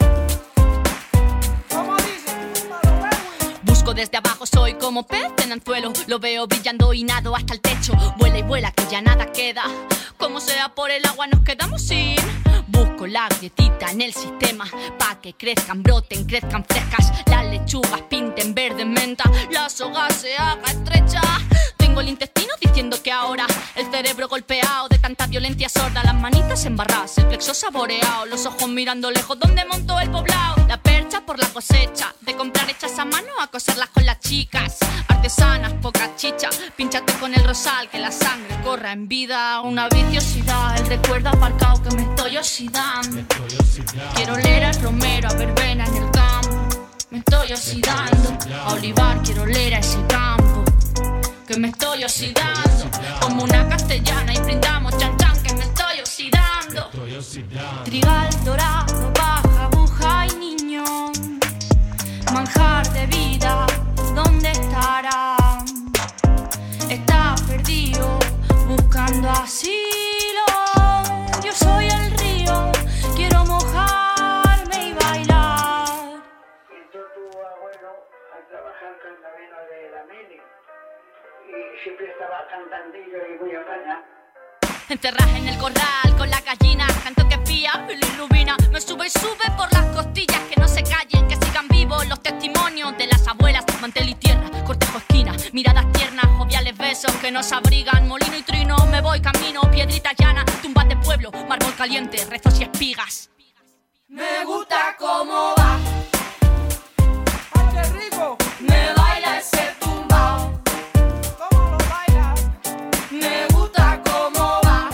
¿Cómo dice? Busco desde abajo, soy como pez en anzuelo. Lo veo brillando y nado hasta el techo. Vuela y vuela que ya nada queda. Como sea por el agua nos quedamos sin. Busco la grietita en el sistema pa' que crezcan, broten, crezcan frescas. Las lechugas pinten verde menta, la soga se haga estrecha. Tengo el intestino diciendo que ahora el cerebro golpeado de tanta violencia sorda. Las manitas embarradas, el plexo saboreado, los ojos mirando lejos donde montó el poblado. La percha por la cosecha, de comprar hechas a mano a coserlas con las chicas. Artesanas, poca chicha, pínchate con el rosal que la sangre corra en vida. Una viciosidad, el recuerdo aparcado que me estoy oxidando. Me estoy oxidando. Quiero leer al romero, a verbena en el campo. Me estoy oxidando. A olivar quiero leer a ese campo. Que me estoy oxidando. Como una castellana y brindamos chan chan que me estoy oxidando. Me estoy oxidando. Trigal dorado, baja, buja y niño. Manjar de vida, ¿dónde estará? Está perdido, buscando asilo. Yo soy el río, quiero mojarme y bailar. Entró tu abuelo a trabajar con la vena de la Meli y siempre estaba cantandillo y muy apaña. Enterraje en el corral con la gallina, canto que pía, bilirrubina. Me sube y sube por las costillas, que no se callen, que sigan vivos los testimonios de las abuelas. Mantel y tierra, cortejo esquina, miradas tiernas, joviales besos que nos abrigan. Molino y trino, me voy camino, piedrita llana, tumbas de pueblo, mármol caliente, rezos y espigas. Me gusta cómo va. ¡Ay, qué rico! Me baila ese tumbao. ¿Cómo lo baila? Me gusta cómo va.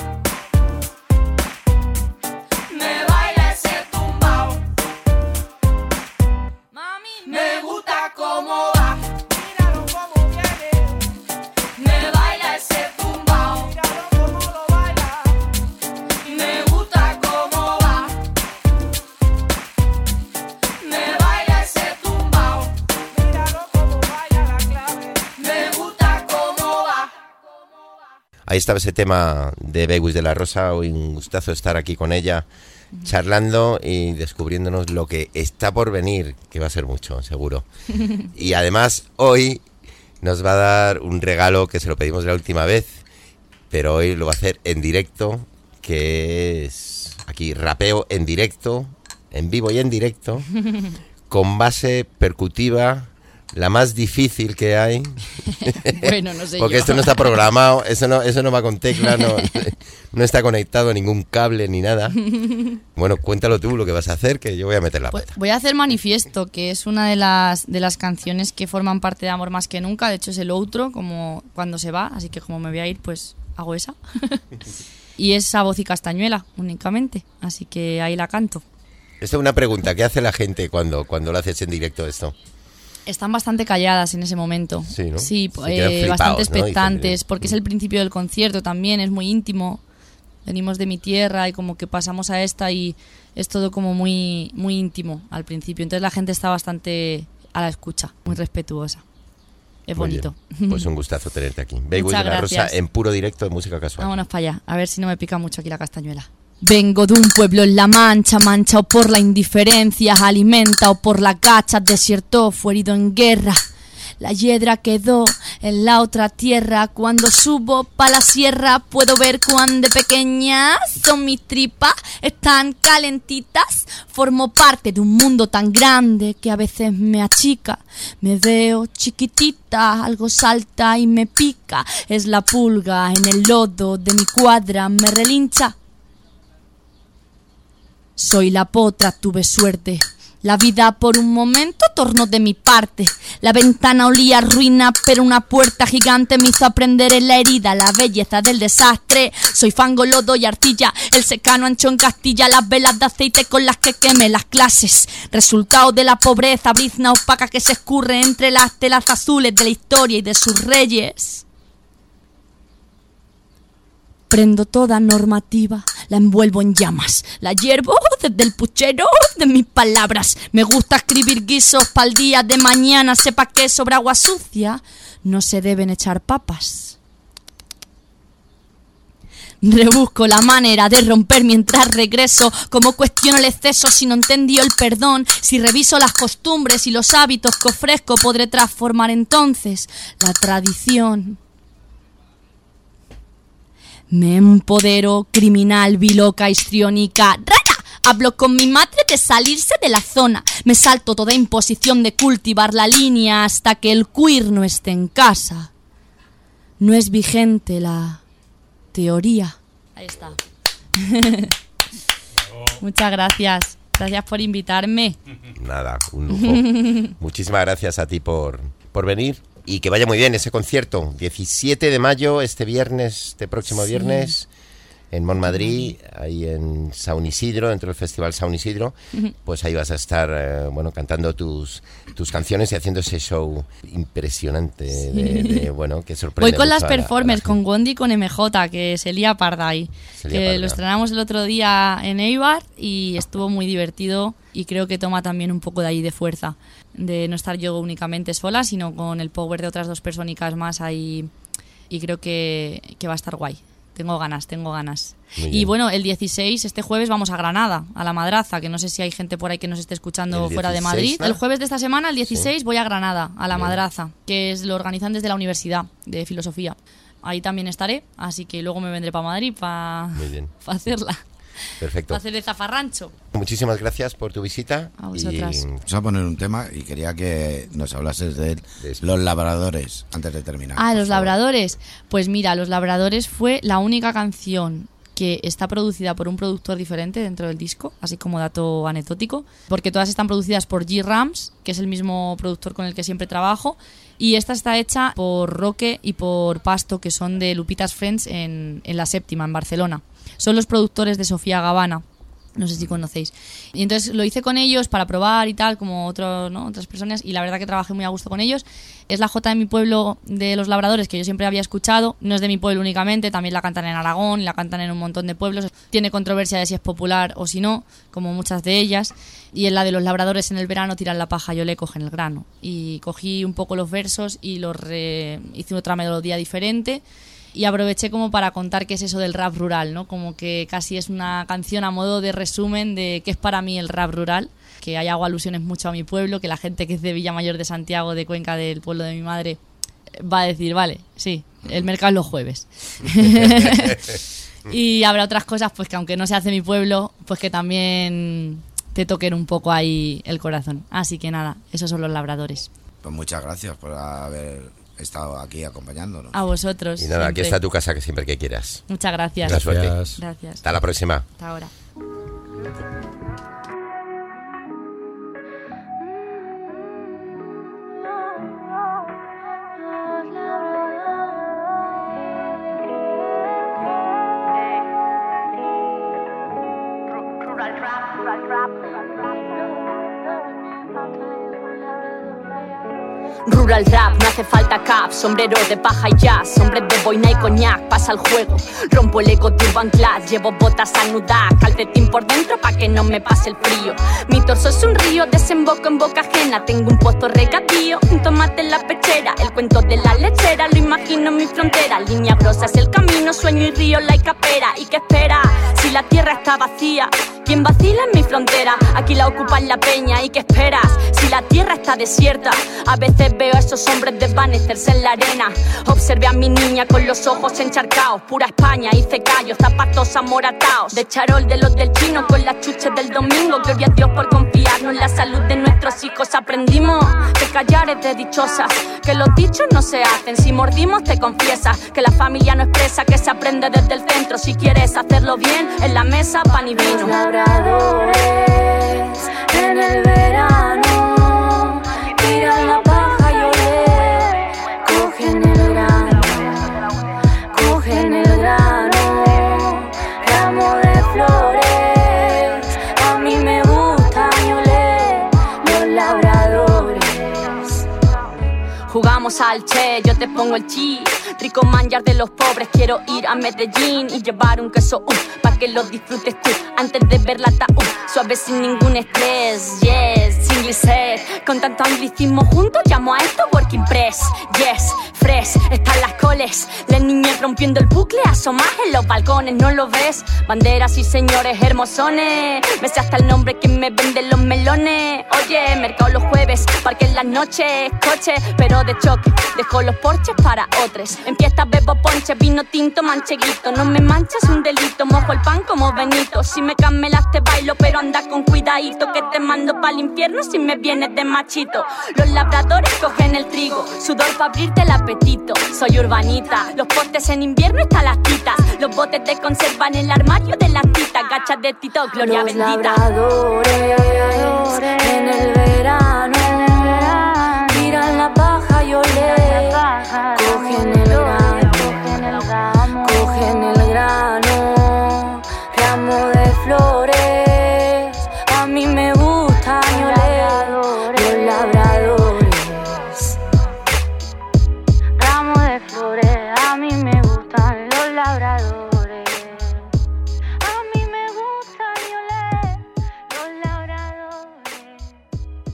Me baila ese tumbao. Mami, me gusta cómo va. Míralo cómo viene. Me baila ese tumbao. Míralo cómo lo baila. Me gusta cómo va. Me baila ese tumbao. Míralo cómo baila la clave. Me gusta cómo va. Ahí estaba ese tema de Bewis de la Rosa. Hoy un gustazo estar aquí con ella, charlando y descubriéndonos lo que está por venir, que va a ser mucho, seguro. Y además hoy nos va a dar un regalo que se lo pedimos la última vez, pero hoy lo va a hacer en directo, que es aquí rapeo en directo, en vivo y en directo, con base percutiva, la más difícil que hay. Bueno, no sé Porque yo. esto no está programado, eso no, eso no va con tecla, no, no está conectado a ningún cable ni nada. Bueno, cuéntalo tú lo que vas a hacer, que yo voy a meter la pata. Voy a hacer Manifiesto, que es una de las, de las canciones que forman parte de Amor Más Que Nunca. De hecho, es el outro, como cuando se va, así que como me voy a ir, pues hago esa. Y es a voz y castañuela, únicamente, así que ahí la canto. Esta es una pregunta, ¿qué hace la gente cuando, cuando lo haces en directo esto? Están bastante calladas en ese momento. Sí, ¿no? Sí, Se quedan eh, flipados, bastante ¿no? expectantes, Dicen, porque es el principio del concierto también, es muy íntimo. Venimos de mi tierra y como que pasamos a esta y es todo como muy, muy íntimo al principio. Entonces la gente está bastante a la escucha, muy respetuosa. Es Muy bonito. bien. Pues un gustazo tenerte aquí. Bewis Muchas de la gracias. Rosa en puro directo de música casual. Vámonos para allá, a ver si no me pica mucho aquí la castañuela. Vengo de un pueblo en La Mancha, manchado por la indiferencia, alimentado por las gachas, desierto, fue herido en guerra. La hiedra quedó en la otra tierra. Cuando subo pa' la sierra puedo ver cuán de pequeñas son mis tripas, están calentitas. Formo parte de un mundo tan grande que a veces me achica. Me veo chiquitita, algo salta y me pica. Es la pulga en el lodo de mi cuadra, me relincha. Soy la potra, tuve suerte. La vida por un momento tornó de mi parte. La ventana olía a ruina, pero una puerta gigante me hizo aprender en la herida la belleza del desastre. Soy fango, lodo y arcilla, el secano ancho en Castilla, las velas de aceite con las que quemé las clases. Resultado de la pobreza, brizna opaca que se escurre entre las telas azules de la historia y de sus reyes. Prendo toda normativa, la envuelvo en llamas, la hiervo desde el puchero de mis palabras. Me gusta escribir guisos pa'l día de mañana, sepa que sobre agua sucia no se deben echar papas. Rebusco la manera de romper mientras regreso, como cuestiono el exceso si no entendió el perdón. Si reviso las costumbres y los hábitos que ofrezco, podré transformar entonces la tradición. Me empodero, criminal, biloca, histriónica, rara. Hablo con mi madre de salirse de la zona. Me salto toda imposición de cultivar la línea hasta que el queer no esté en casa. No es vigente la teoría. Ahí está. Muchas gracias. Gracias por invitarme. Nada, un lujo. Muchísimas gracias a ti por, por venir. Y que vaya muy bien ese concierto. diecisiete de mayo, este viernes, este próximo Sí. viernes, en Montmadrid, ahí en San Isidro, dentro del Festival San Isidro. Ujú. Pues ahí vas a estar, eh, bueno, cantando tus, tus canciones y haciendo ese show impresionante. De, de, bueno, que sorprende. Voy con las mucho a la- a la performers, gente. con Gondi y con M J, que se lía parda ahí. Se lía Que parda. lo estrenamos el otro día en Eibar y estuvo muy divertido y creo que toma también un poco de ahí de fuerza. De no estar yo únicamente sola, sino con el power de otras dos personicas más ahí. Y creo que, que va a estar guay. Tengo ganas, tengo ganas. Muy Y bien. bueno, el dieciséis, este jueves, vamos a Granada, a La Madraza, que no sé si hay gente por ahí que nos esté escuchando ¿El fuera de dieciséis, Madrid. ¿no? El jueves de esta semana, el dieciséis, Sí. voy a Granada, a La Bien. Madraza, que es lo organizan desde la Universidad de Filosofía. Ahí también estaré, así que luego me vendré para Madrid para Muy bien. hacerla, Perfecto. para hacer de zafarrancho. Muchísimas gracias por tu visita. A vosotras. Y Vamos a poner un tema y quería que nos hablases de él, los labradores, antes de terminar. Ah, por Los favor. Labradores. Pues mira, Los Labradores fue la única canción que está producida por un productor diferente dentro del disco, así como dato anecdótico, porque todas están producidas por G. Rams, que es el mismo productor con el que siempre trabajo, y esta está hecha por Roque y por Pasto, que son de Lupita's Friends en, en La Séptima, en Barcelona. Son los productores de Sofía Gavana. No sé si conocéis. Y entonces lo hice con ellos para probar y tal, como otros, ¿no? otras personas, y la verdad que trabajé muy a gusto con ellos. Es la jota de mi pueblo de Los Labradores, que yo siempre había escuchado. No es de mi pueblo únicamente, también la cantan en Aragón, la cantan en un montón de pueblos. Tiene controversia de si es popular o si no, como muchas de ellas. Y en la de Los Labradores, en el verano tiran la paja, yo le cogen el grano. Y cogí un poco los versos y los re... hice otra melodía diferente. Y aproveché como para contar qué es eso del rap rural, ¿no? Como que casi es una canción a modo de resumen de qué es para mí el rap rural, que ahí hago alusiones mucho a mi pueblo, que la gente que es de Villamayor de Santiago, de Cuenca, del pueblo de mi madre, va a decir, vale, sí, el mercado es los jueves. Y habrá otras cosas pues que aunque no se hace mi pueblo, pues que también te toquen un poco ahí el corazón. Así que nada, esos son Los Labradores. Pues muchas gracias por haber estado aquí acompañándonos. A vosotros. Y nada, siempre. Aquí está tu casa, que siempre que quieras. Muchas gracias. Mucha suerte. Gracias. Hasta la próxima. Hasta ahora. Rural rap, no hace falta cap, sombrero de paja y jazz, hombres de boina y coñac, pasa el juego, rompo el ego de Urban Class, llevo botas anudadas, calcetín por dentro pa' que no me pase el frío, mi torso es un río, desemboco en boca ajena, tengo un pozo regadío, un tomate en la pechera, el cuento de la lechera, lo imagino en mi frontera, línea grosa es el camino, sueño y río la capera, ¿y qué espera? Si la tierra está vacía, ¿quién vacila en mi frontera? Aquí la ocupan la peña, ¿y qué esperas? Si la tierra está desierta, a veces veo a esos hombres desvanecerse en la arena. Observé a mi niña con los ojos encharcados, pura España, hice callos, zapatos amoratados, de charol de los del chino con las chuches del domingo. Gloria a Dios por confiarnos en la salud de nuestros hijos. Aprendimos que callar es de dichosas, que los dichos no se hacen, si mordimos te confiesas, que la familia no expresa, que se aprende desde el centro. Si quieres hacerlo bien, en la mesa pan y vino. Los labradores en el verano tiran la paja y olé, cogen el grano, cogen el grano, ramo de flores, a mí me gusta y olé, los labradores. Jugamos al che, yo te pongo el chi, rico manjar de los pobres, quiero ir a Medellín y llevar un queso uh, pa' que lo disfrutes tú, antes de ver la taúd, suave sin ningún estrés, yes, sin glisser, con tanto anglicismo juntos, llamo a esto working press, yes, fresh, están las coles, las niñas rompiendo el bucle, asomas en los balcones, ¿no lo ves? Banderas y señores hermosones, me sé hasta el nombre que me vende los melones, oye, mercado los jueves, parque en las noches, coche, pero de choque, dejo los porches para otros, en fiestas bebo ponche, vino tinto, mancheguito, no me manches un delito, mojo el pan como Benito, si me camelas te bailo, pero anda con cuidadito, que te mando pa'l infierno si me vienes de machito. Los labradores cogen el trigo, sudor pa' abrirte el apetito, soy urbanita, los postes en invierno están las titas, los botes de conserva en el armario de las titas, gachas de Tito, gloria los bendita. Labradores en el verano tiran la paja y olé, cogen el grano, cogen el grano, ramo de flores, a mí me gustan y olé, los labradores. Ramo de flores, a mí me gustan los labradores. A mí me gustan y olé, los labradores.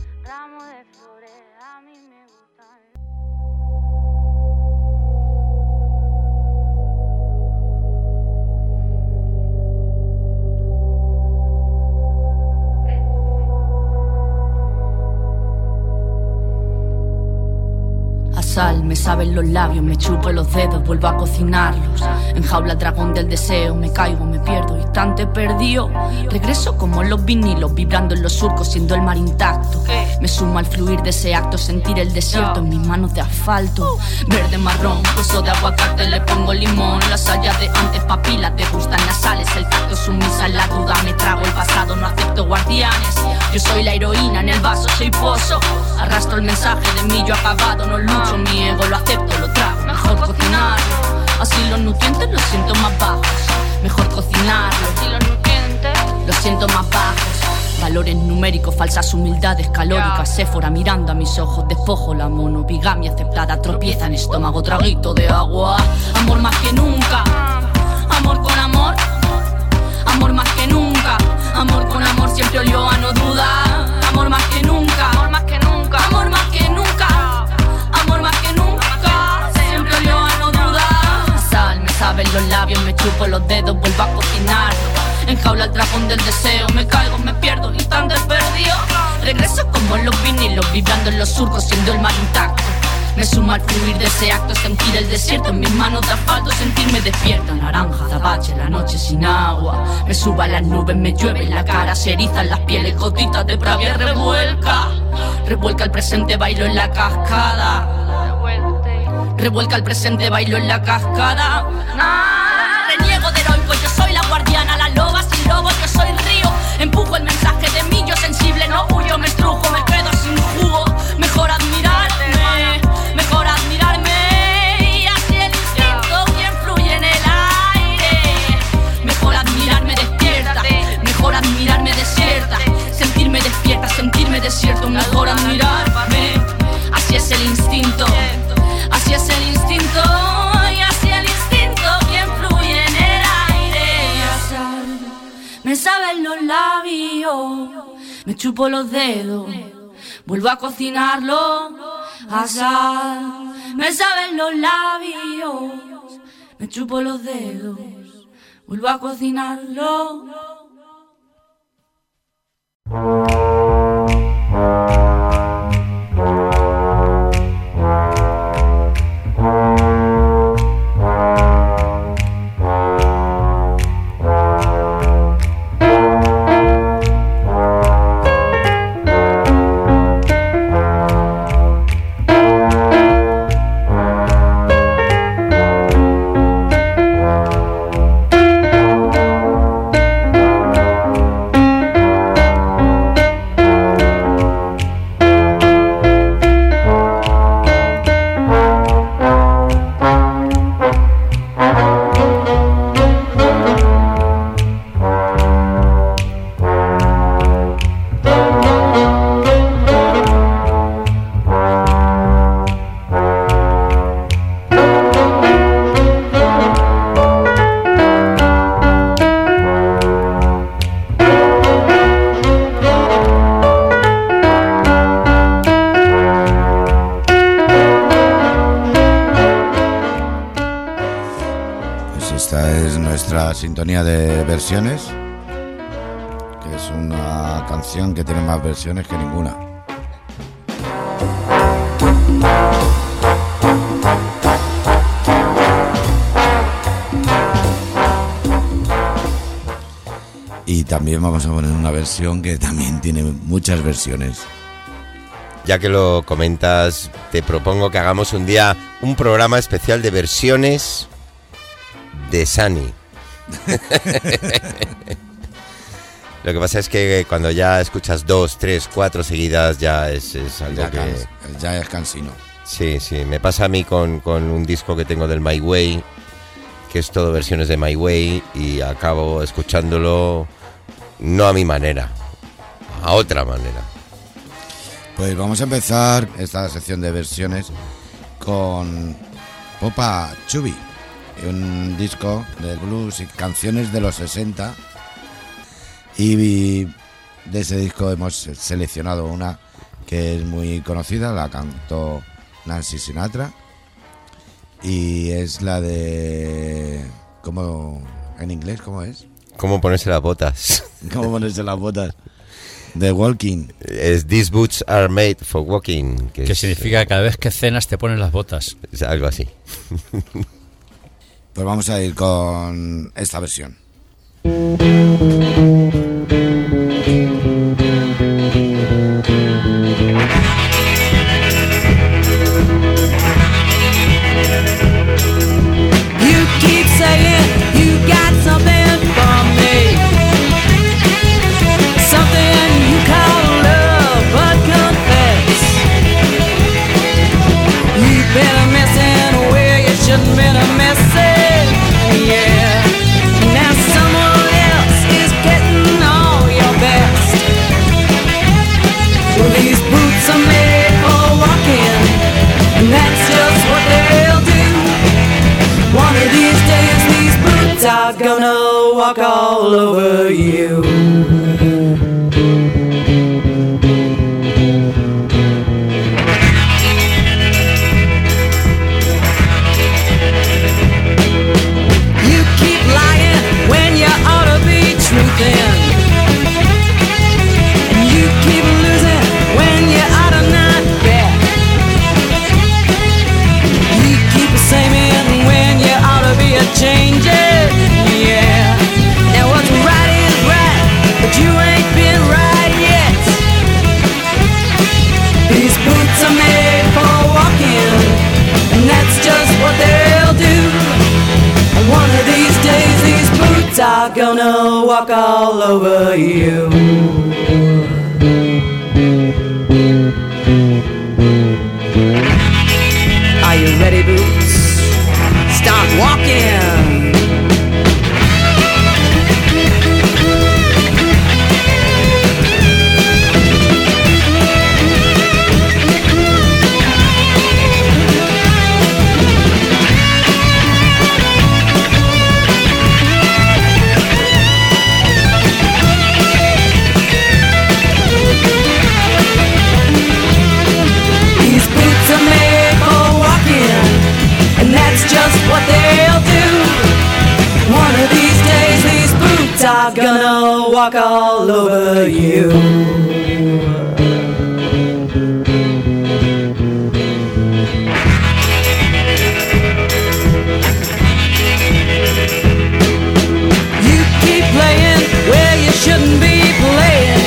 sal, me saben los labios, me chupo los dedos, vuelvo a cocinarlos. Enjaula el dragón del deseo, me caigo, me pierdo, instante perdido. Regreso como en los vinilos, vibrando en los surcos, siendo el mar intacto. Me sumo al fluir de ese acto, sentir el desierto en mis manos de asfalto. Verde, marrón, pozo de aguacate, le pongo limón. Las hayas de antes, papilas, te gustan nasales. El tacto sumisa en la duda, me trago el pasado, no acepto guardianes. Yo soy la heroína, en el vaso soy pozo. Arrastro el mensaje de mí, yo acabado, no lucho. Mi ego lo acepto, lo trago, mejor cocinarlo. Así los nutrientes los siento más bajos. Mejor cocinarlo. Así los nutrientes los siento más bajos. Valores numéricos, falsas humildades calóricas. Séfora mirando a mis ojos, despojo la monobigamia aceptada. Tropieza en estómago, traguito de agua. Amor más que nunca. Amor con amor. Amor más que nunca. Amor con amor siempre olió a no duda. Amor más que nunca. Amor más que nunca. Amor más que nunca. Amor más que nunca. Siempre olió a no dudar. Sal, me saben los labios, me chupo los dedos, vuelvo a cocinarlo. Enjaula el dragón del deseo, me caigo, me pierdo, instante perdido. Regreso como en los vinilos, vibrando en los surcos, siendo el mar intacto. Me sumo al fluir de ese acto, sentir el desierto en mis manos de asfalto, sentirme despierta. Naranja, azabache, la noche sin agua. Me subo a las nubes, me llueve en la cara, se erizan las pieles, gotitas de pravia revuelca. Revuelca el presente, bailo en la cascada. Revuelca el presente, bailo en la cascada. Ah, reniego de heroico, yo soy la guardiana, la loba sin lobo, yo soy río. Empujo el mensaje de mí, yo sensible, no huyo, me estrujo, me quedo sin jugo. Mejor admirarme, mejor admirarme. Y así el instinto quien fluye en el aire. Mejor admirarme despierta, mejor admirarme desierta. Sentirme despierta, sentirme desierto, mejor admirarme. Así es el instinto, así es el instinto. Y así el instinto quien fluye en el aire. Me saben los labios, me chupo los dedos, vuelvo a cocinarlo a sal. Me saben los labios, me chupo los dedos, vuelvo a cocinarlo. Sintonía de versiones, que es una canción que tiene más versiones que ninguna. Y también vamos a poner una versión que también tiene muchas versiones. Ya que lo comentas, te propongo que hagamos un día un programa especial de versiones de Sunny. Lo que pasa es que cuando ya escuchas dos, tres, cuatro seguidas ya es, es algo ya que... Cans, ya es cansino. Sí, sí, me pasa a mí con, con un disco que tengo del My Way, que es todo versiones de My Way, y acabo escuchándolo no a mi manera, a otra manera. Pues vamos a empezar esta sección de versiones con Popa Chubby, un disco de blues y canciones de los sesenta, y de ese disco hemos seleccionado una que es muy conocida, la cantó Nancy Sinatra, y es la de... ¿cómo en inglés cómo es? ¿Cómo ponerse las botas? ¿Cómo ponerse las botas? The Walking. Es These Boots Are Made for Walking. Que, que es, significa cada vez que cenas te pones las botas. Es algo así. Pues vamos a ir con esta versión. I'm gonna walk all over you. You keep lying when you ought to be truthing, and you keep losing when you ought to not bet. You keep saying when you ought to be a changing. You ain't been right yet. These boots are made for walking, and that's just what they'll do. One of these days these boots are gonna walk all over you. Are you ready, boots? Start walking. What they'll do. One of these days these boots are gonna walk all over you. You keep playing where you shouldn't be playing,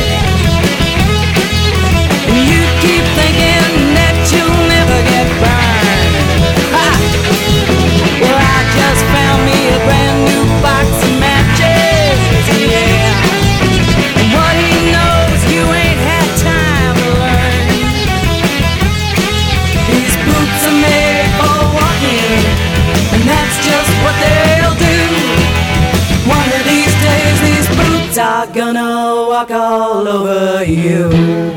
and you keep thinking that you'll never get burned. Ha! Well, I just found me a brand new box of matches, yeah. And what he knows, you ain't had time to learn. These boots are made for walking, and that's just what they'll do. One of these days, these boots are gonna walk all over you.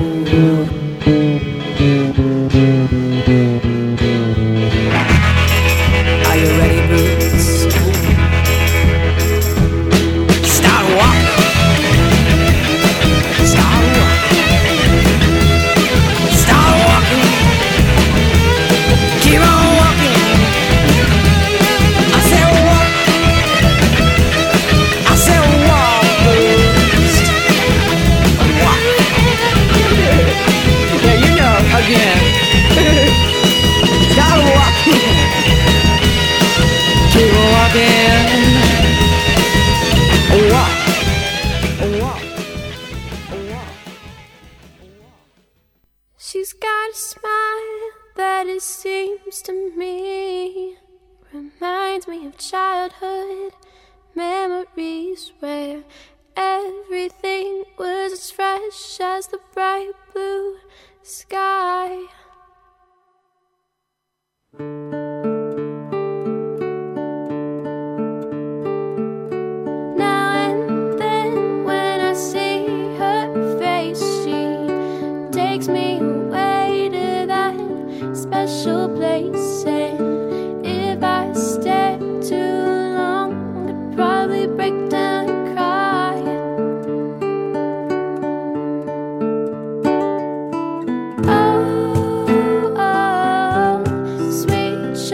Are you ready, boots? Start walking. Start walking. Start walking. Keep on walking. I said walk. I said walk, boots. Walk. Yeah, you know, again. Start walking. Keep walking. Walk. Walk. Walk. She's got a smile that it seems to me reminds me of childhood memories where everything was as fresh as the bright blue sky. Now and then when I see her face, she takes me away to that special place. And if I stare too long, I'd probably break down and cry. Oh, oh, sweet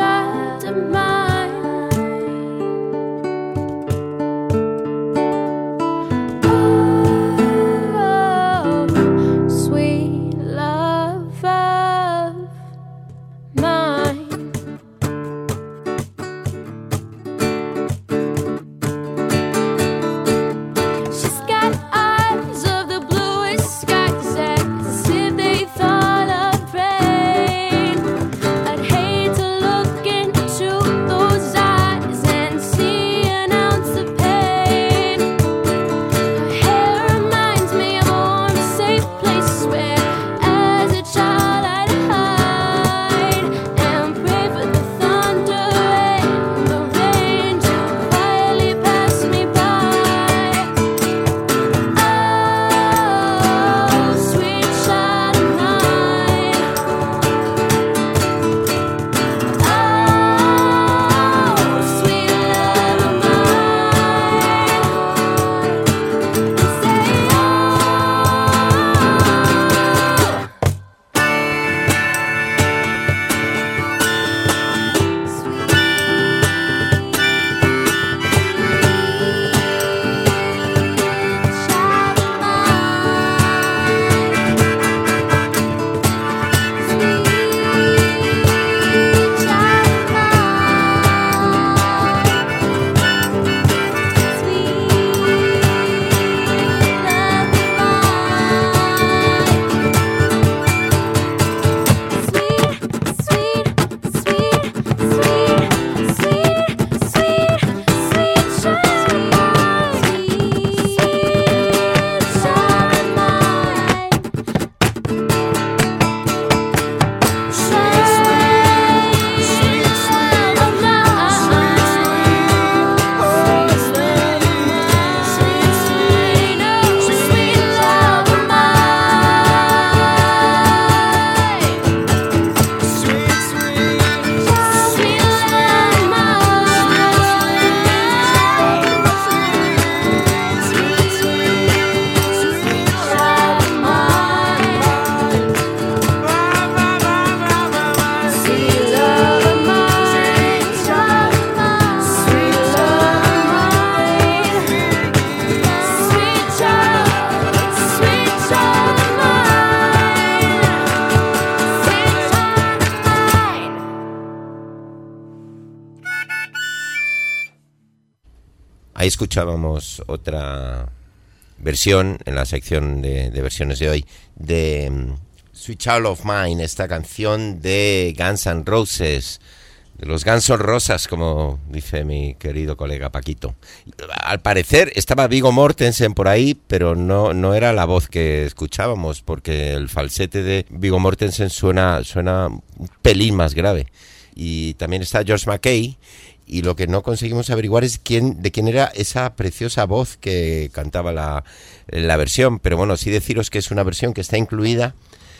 Ahí escuchábamos otra versión en la sección de, de versiones de hoy de um, Sweet Child of Mine, esta canción de Guns N' Roses, de los Guns N' Rosas, como dice mi querido colega Paquito. Al parecer estaba Viggo Mortensen por ahí, pero no, no era la voz que escuchábamos, porque el falsete de Viggo Mortensen suena, suena un pelín más grave. Y también está George McKay, y lo que no conseguimos averiguar es quién, de quién era esa preciosa voz que cantaba la, la versión. Pero bueno, sí deciros que es una versión que está incluida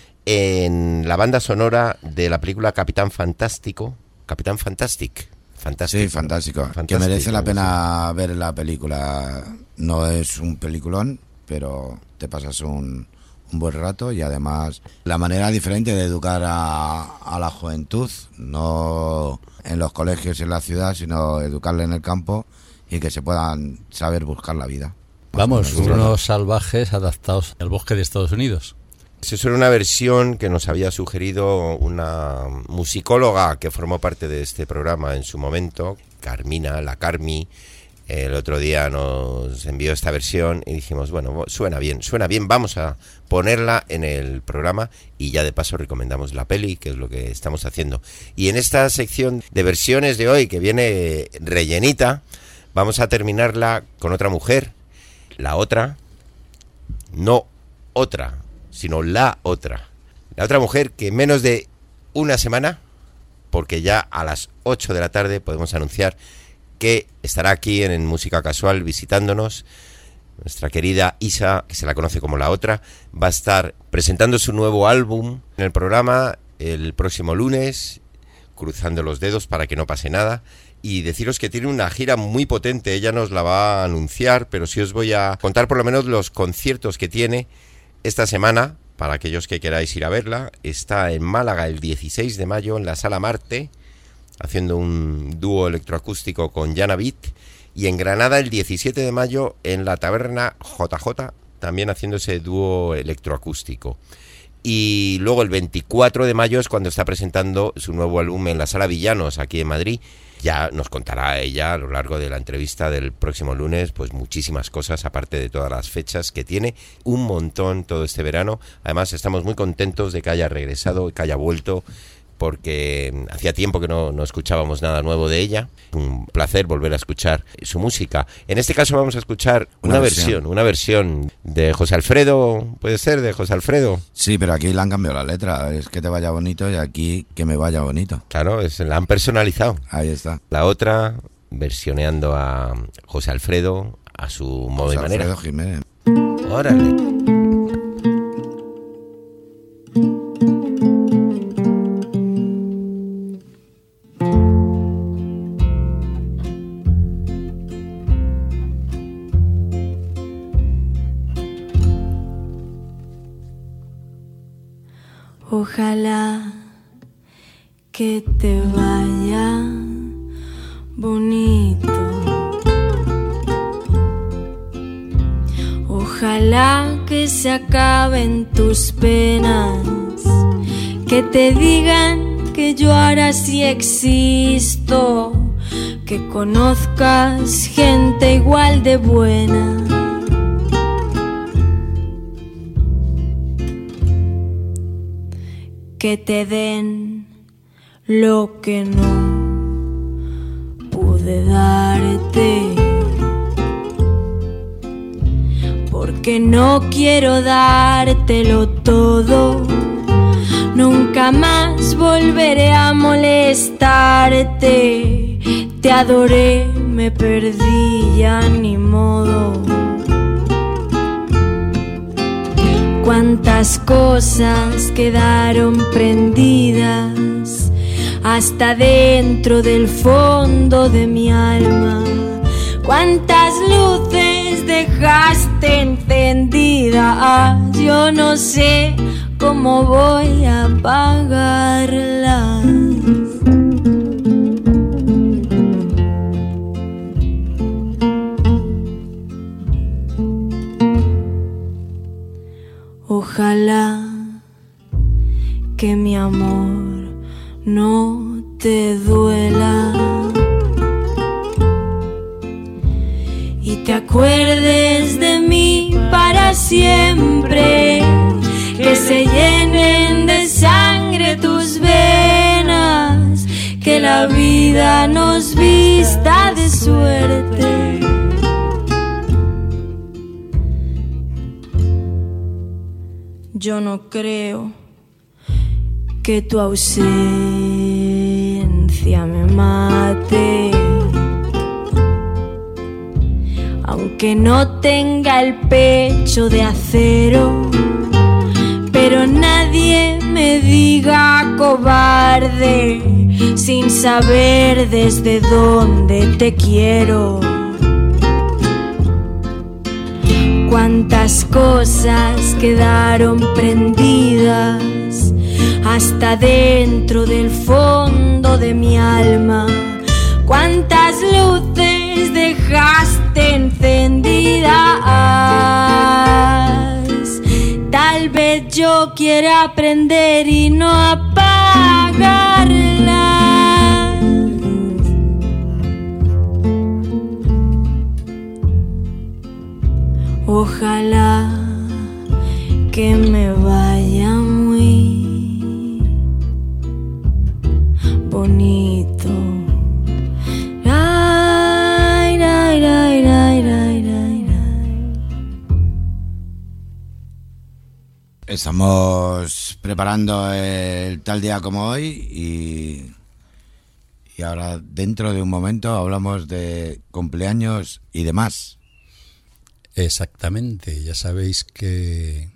en la banda sonora de la película Capitán Fantástico. Capitán Fantastic. Fantástico. Sí, fantástico. Fantástico. Que merece la pena ver la película. No es un peliculón, pero te pasas un, un buen rato, y además la manera diferente de educar a, a la juventud, no en los colegios y en la ciudad, sino educarle en el campo y que se puedan saber buscar la vida. Vamos, unos salvajes adaptados al bosque de Estados Unidos. Eso era una versión que nos había sugerido una musicóloga que formó parte de este programa en su momento, Carmina, la Carmi. El otro día nos envió esta versión y dijimos, bueno, suena bien, suena bien, vamos a ponerla en el programa, y ya de paso recomendamos la peli, que es lo que estamos haciendo. Y en esta sección de versiones de hoy, que viene rellenita, vamos a terminarla con otra mujer, la otra, no otra, sino la otra. La otra mujer que en menos de una semana, porque ya a las ocho de la tarde podemos anunciar que estará aquí en, en Música Casual visitándonos, nuestra querida Isa, que se la conoce como La Otra, va a estar presentando su nuevo álbum en el programa el próximo lunes, cruzando los dedos para que no pase nada. Y deciros que tiene una gira muy potente, ella nos la va a anunciar, pero sí os voy a contar por lo menos los conciertos que tiene esta semana, para aquellos que queráis ir a verla. Está en Málaga el dieciséis de mayo en la Sala Marte, haciendo un dúo electroacústico con Yana Beat, y en Granada el diecisiete de mayo en la Taberna J J, también haciendo ese dúo electroacústico. Y luego el veinticuatro de mayo es cuando está presentando su nuevo álbum en la Sala Villanos, aquí en Madrid. Ya nos contará ella a lo largo de la entrevista del próximo lunes, pues muchísimas cosas, aparte de todas las fechas que tiene, un montón todo este verano. Además estamos muy contentos de que haya regresado, que haya vuelto, porque hacía tiempo que no, no escuchábamos nada nuevo de ella. Un placer volver a escuchar su música. En este caso vamos a escuchar una, una versión. versión, una versión de José Alfredo, ¿puede ser? De José Alfredo. Sí, pero aquí le han cambiado la letra, es que te vaya bonito, y aquí que me vaya bonito. Claro, es, la han personalizado. Ahí está. La otra, versioneando a José Alfredo a su modo José y manera. Alfredo Jiménez. Órale. Ojalá que te vaya bonito. Ojalá que se acaben tus penas, que te digan que yo ahora sí existo, que conozcas gente igual de buena. Que te den lo que no pude darte, porque no quiero dártelo todo. Nunca más volveré a molestarte. Te adoré, me perdí, ya ni modo. Cuántas cosas quedaron prendidas hasta dentro del fondo de mi alma. Cuántas luces dejaste encendidas. Yo no sé cómo voy a apagarlas. Ojalá que mi amor no te duela te acuerdes de mí para siempre, que se llenen de sangre tus venas, que la vida nos vista de suerte. Yo no creo que tu ausencia me mate, aunque no tenga el pecho de acero, pero nadie me diga cobarde sin saber desde dónde te quiero. Cuántas cosas quedaron prendidas hasta dentro del fondo de mi alma, cuántas luces dejaste encendidas. Tal vez yo quiera aprender y no apagarlas. Ojalá que me vaya muy bonito. Ay, ay, ay, ay, ay, ay. Estamos preparando el tal día como hoy y, y ahora dentro de un momento hablamos de cumpleaños y demás. Exactamente, ya sabéis que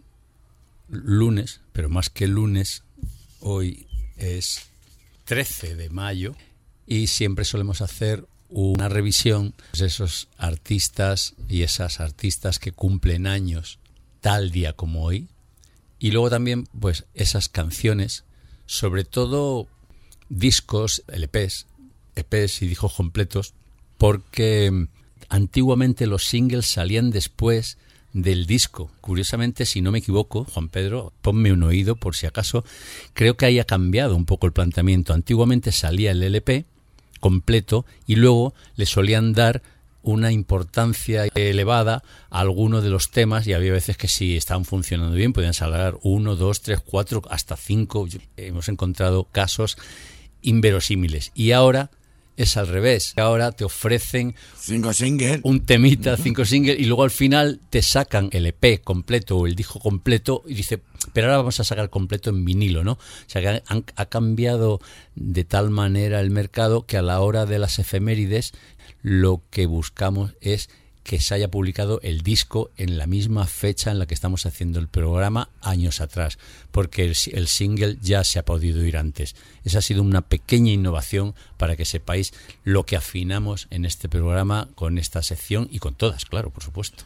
lunes, pero más que lunes, hoy es trece de mayo y siempre solemos hacer una revisión de esos artistas y esas artistas que cumplen años tal día como hoy, y luego también pues esas canciones, sobre todo discos, L Pes, E Pes y discos completos, porque antiguamente los singles salían después del disco. Curiosamente, si no me equivoco, Juan Pedro, ponme un oído por si acaso, creo que haya cambiado un poco el planteamiento. Antiguamente salía el L P completo y luego le solían dar una importancia elevada a alguno de los temas, y había veces que si estaban funcionando bien podían salir uno, dos, tres, cuatro, hasta cinco. Hemos encontrado casos inverosímiles. Y ahora es al revés. Ahora te ofrecen cinco singles, un temita, cinco singles, y luego al final te sacan el E P completo o el disco completo y dice, pero ahora vamos a sacar completo en vinilo, ¿no? O sea que han, ha cambiado de tal manera el mercado que a la hora de las efemérides lo que buscamos es que se haya publicado el disco en la misma fecha en la que estamos haciendo el programa años atrás, porque el, el single ya se ha podido ir antes. Esa ha sido una pequeña innovación para que sepáis lo que afinamos en este programa con esta sección y con todas, claro, por supuesto.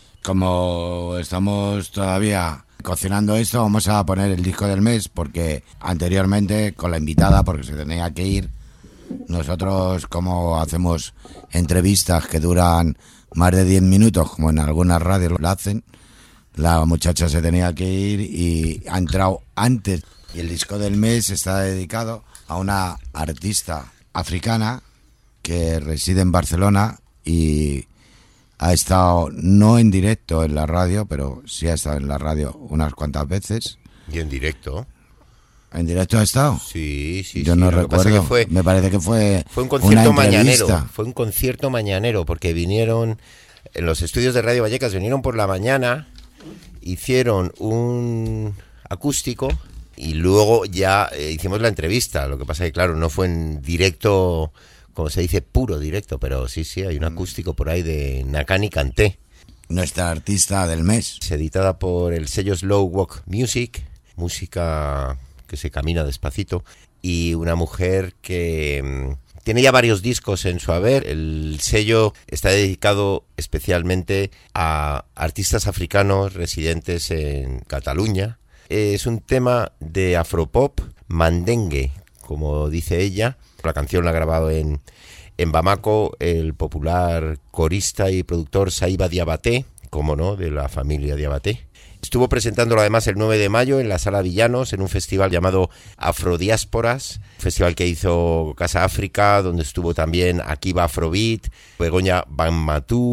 Como estamos todavía cocinando esto, vamos a poner el disco del mes, porque anteriormente con la invitada, porque se tenía que ir, nosotros como hacemos entrevistas que duran más de diez minutos, como en algunas radios lo hacen, la muchacha se tenía que ir y ha entrado antes. Y el disco del mes está dedicado a una artista africana que reside en Barcelona y ha estado no en directo en la radio, pero sí ha estado en la radio unas cuantas veces. ¿Y en directo? ¿En directo ha estado? Sí, sí, Yo sí. no Lo que pasa recuerdo. que fue, Me parece que fue fue un concierto una entrevista. mañanero. Fue un concierto mañanero porque vinieron en los estudios de Radio Vallecas, vinieron por la mañana, hicieron un acústico y luego ya eh, hicimos la entrevista. Lo que pasa que claro, no fue en directo, como se dice, puro directo, pero sí, sí, hay un acústico por ahí de Nakani Kanté. Nuestra artista del mes. Es editada por el sello Slow Walk Music, música que se camina despacito, y una mujer que mmm, tiene ya varios discos en su haber. El sello está dedicado especialmente a artistas africanos residentes en Cataluña. Es un tema de afropop, mandengue, como dice ella. La canción la ha grabado en, en Bamako el popular corista y productor Saiba Diabaté, como no, de la familia Diabaté. Estuvo presentándolo además el nueve de mayo en la Sala Villanos, en un festival llamado Afrodiásporas, un festival que hizo Casa África, donde estuvo también Akiba Afrobeat, Begoña Banmatú,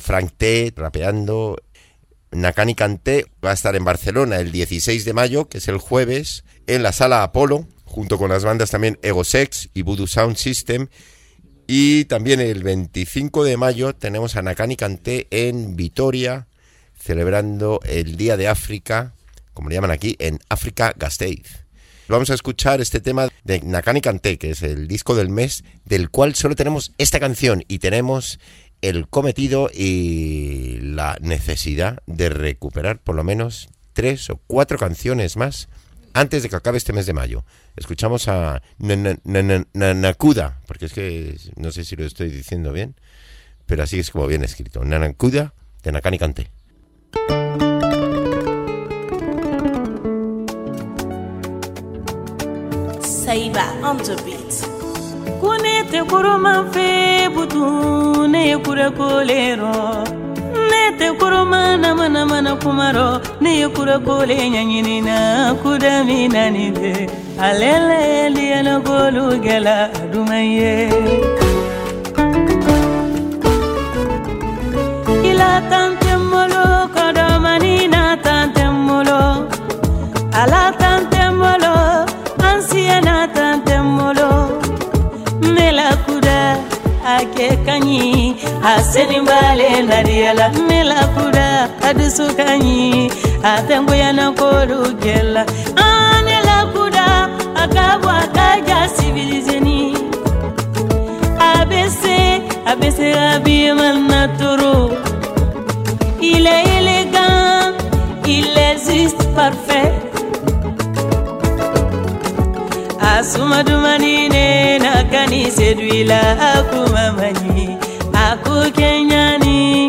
Frank T rapeando. Nakani Kanté va a estar en Barcelona el dieciséis de mayo, que es el jueves, en la Sala Apolo, junto con las bandas también Egosex y Voodoo Sound System. Y también el veinticinco de mayo tenemos a Nakani Kanté en Vitoria, celebrando el Día de África, como le llaman aquí, en África Gasteiz. Vamos a escuchar este tema de Nakani Kanté, que es el disco del mes, del cual solo tenemos esta canción y tenemos el cometido y la necesidad de recuperar por lo menos tres o cuatro canciones más antes de que acabe este mes de mayo. Escuchamos a Nanakuda, porque es que no sé si lo estoy diciendo bien, pero así es como viene escrito. Nanakuda de Nakani Kanté. Saiba on the beat. Kunete kuruma fe butu ne kura kolero nete kuruma na mana mana kumaro ne kura kole nyanyini na kudami nanide alele liana golu gela dumaye ila tante molo kodamani na tante molo ala tante molo anciana tante molo Nela kuda ake kanyi aseni mbale nariela nela kuda adusu kanyi atengo yana koru gela anela kuda akabwa kaja civilizeni abese abese abiman naturu il est élégant il est juste parfait Asuma dumanine nakani seduila akuma mani aku kenyani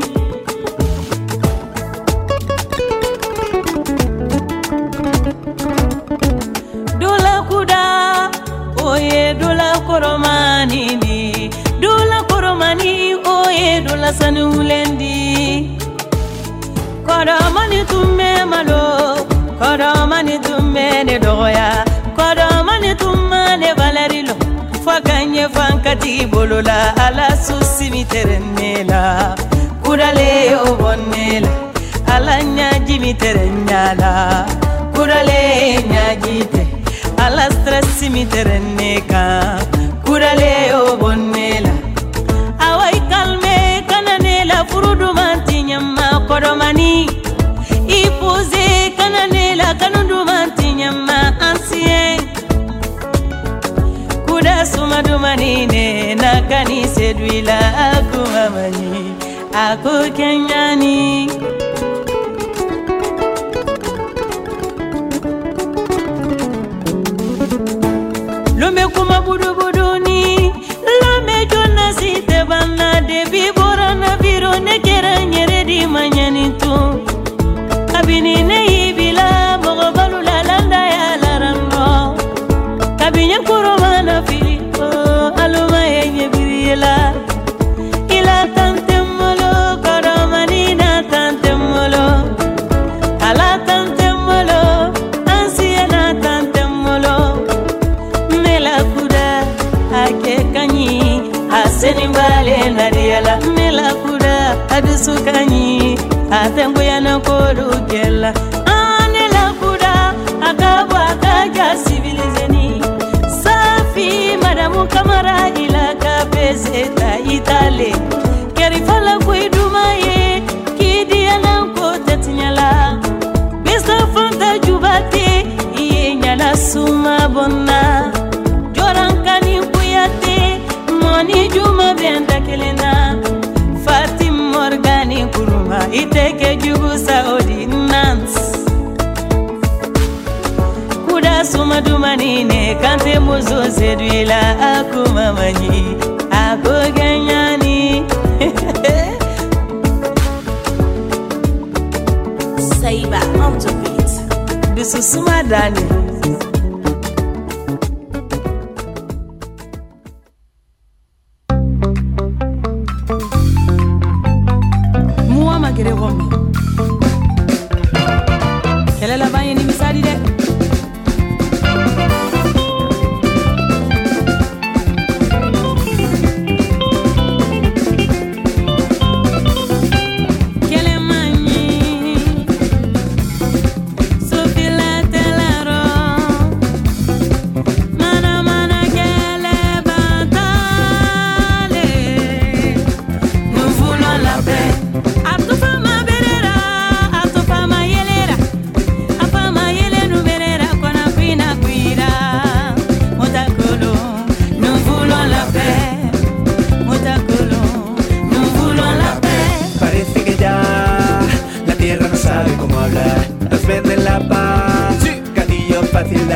Dula kuda oye dula koromani ni dula koromani oye dula sanulendi koromani tumme malo koromani tumme ne doya Kodamani tumane valerilo Fakanye fankati bolola Ala susimi terenela Kudale obonela Ala nyajimi terenyala Kudale nyajite Ala stressimi tereneka Kudale obonela Awai kalme kananela Furudu manti nyama Kodamani Ipuze kananela Kanundu manti nyama Ansien Kuda suma dumanine Nakani seduila Aku mamani Aku kenyani Lome kuma budu buduni Lome jona site bana Debi borana viro Nekera nyere di manyani tu Kabini ne ibila Mogobalu la landa ya larano Kabini kuruma na filipo Aluma yenye birila Ila tante molo Kodamani na tante molo Ala tante molo Ansia na tante molo Nela kuda Ake kanyi Aseni mbale nariela Nela kuda Adusu kanyi Atengo yana koru gela Anela kuda Akabwa akaja civilizeni Safi madamu kamara ila kapeseta itale Kerifala kuidumaye Kidi alanko tetinyala Besta fanta jubate Iye nyala suma bona Jorankani kuyate Moni juma benda kelena Fatim Morgani kuruma Iteke jugu Saudi Nance Kuda suma dumanine Kante muzo seduila Aku mamani Aku genyani Saiba on the beat Dusu suma dani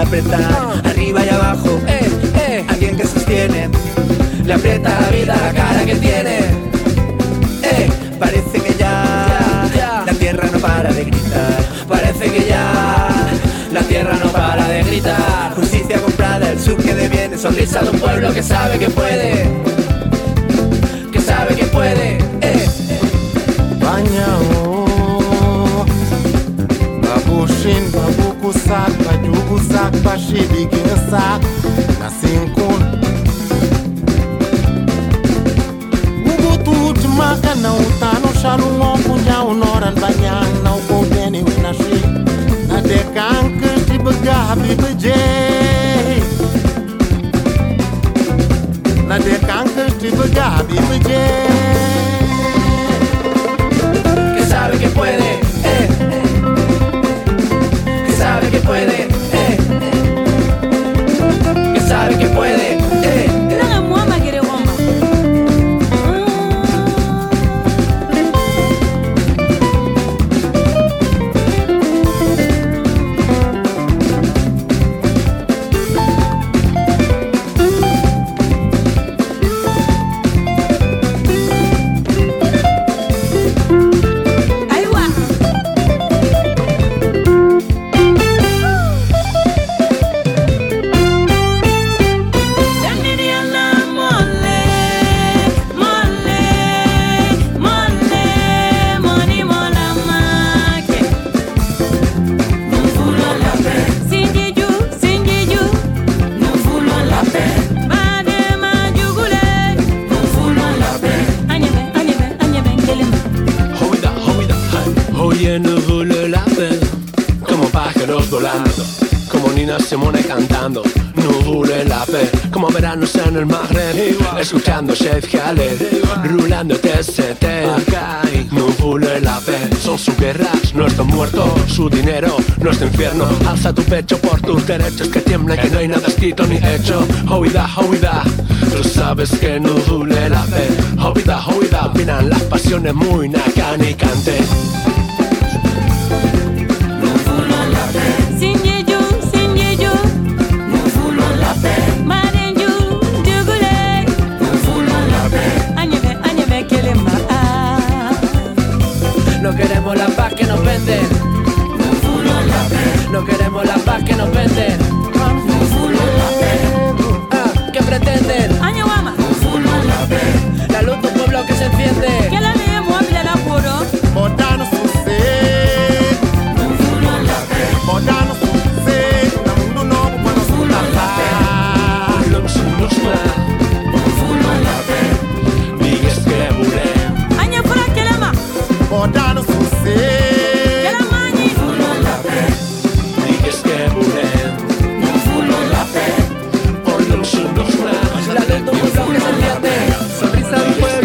apretar, arriba y abajo, eh, eh. Alguien que sostiene, le aprieta la vida a la cara que tiene. Eh, parece que ya, ya la tierra no para de gritar. Parece que ya la tierra no para de gritar. Justicia comprada, el sur que deviene, sonrisa de un pueblo que sabe que puede, que sabe que puede. Eh. Bañao, babushin, babukusak, bajugusak, bashibiginsak, nasinkun. Ubutut makana utano shalungo punya unoran banyang nau ko beni winashi. Nadekan kesti begabi beje. Nadekan kesti begabi beje. Que sabe que puede, eh, eh. Que sabe que puede, eh, eh. Que sabe que puede, eh, eh. Nanga muama kere gomba. Oye, no vale la pena, como pájaros volando, como Nina Simone cantando. No vale la pena, como veranos en el Magreb, escuchando Chef Khaled, rulando T S T. No vale la pena, son sus guerras, no están muertos, su dinero, nuestro infierno. Alza tu pecho por tus derechos, que tiembla, que no hay nada escrito ni hecho. Oida, oida, tú sabes que no vale la pena. Oida, oida, opinan las pasiones muy nacanicante. Sinjeju, sinjeju, nufulo lape. Marenju, jugule, nufulo lape. Añebe, añebe, kelema. No queremos la paz que nos venden. Nufulo lape. No queremos la paz que nos venden. Nufulo lape. Ah, ¿qué pretenden? Añawama. Nufulo lape. La luz de un pueblo que se enciende. Que la leemos, habla la puro. Modano sucede. Nufulo lape. Modano sucede. Namundu no bueno sulala. Ulum sunusma. Nufulo lape. Digas que bure. Aña fura kelema. Modano sucede. Kelamani. Nufulo lape. Digas que bure. Nufulo lape. Ulum sunusma. La luz de un pueblo que se enciende. Sonrisa de un pueblo.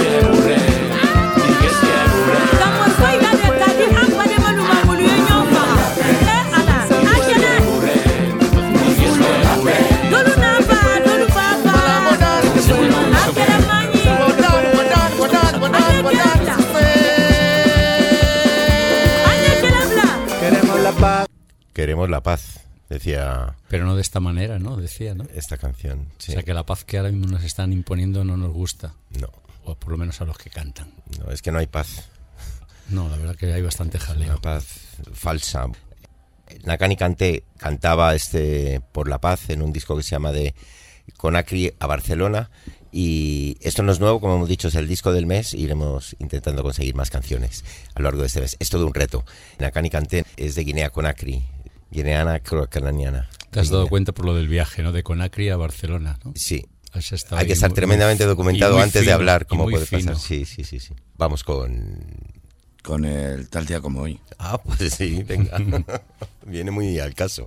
Queremos la paz, decía. Pero no de esta manera, ¿no? Decía, ¿no? Esta canción, sí. O sea, que la paz que ahora mismo nos están imponiendo no nos gusta. No. O por lo menos a los que cantan. No, es que no hay paz. No, la verdad que hay bastante jaleo. Una paz falsa. Nakani Kanté cantaba este Por la Paz en un disco que se llama de Conakry a Barcelona. Y esto no es nuevo, como hemos dicho, es el disco del mes. Iremos intentando conseguir más canciones a lo largo de este mes. Es todo un reto. Nakani Kanté es de Guinea Conakry, guineana craniana. Te has dado cuenta por lo del viaje, ¿no? De Conakry a Barcelona, ¿no? Sí. Hay que estar muy, tremendamente muy, documentado antes fino, de hablar cómo puede fino. pasar. Sí, sí, sí, sí. Vamos con... Con el tal día como hoy. Ah, pues sí, venga. Viene muy al caso.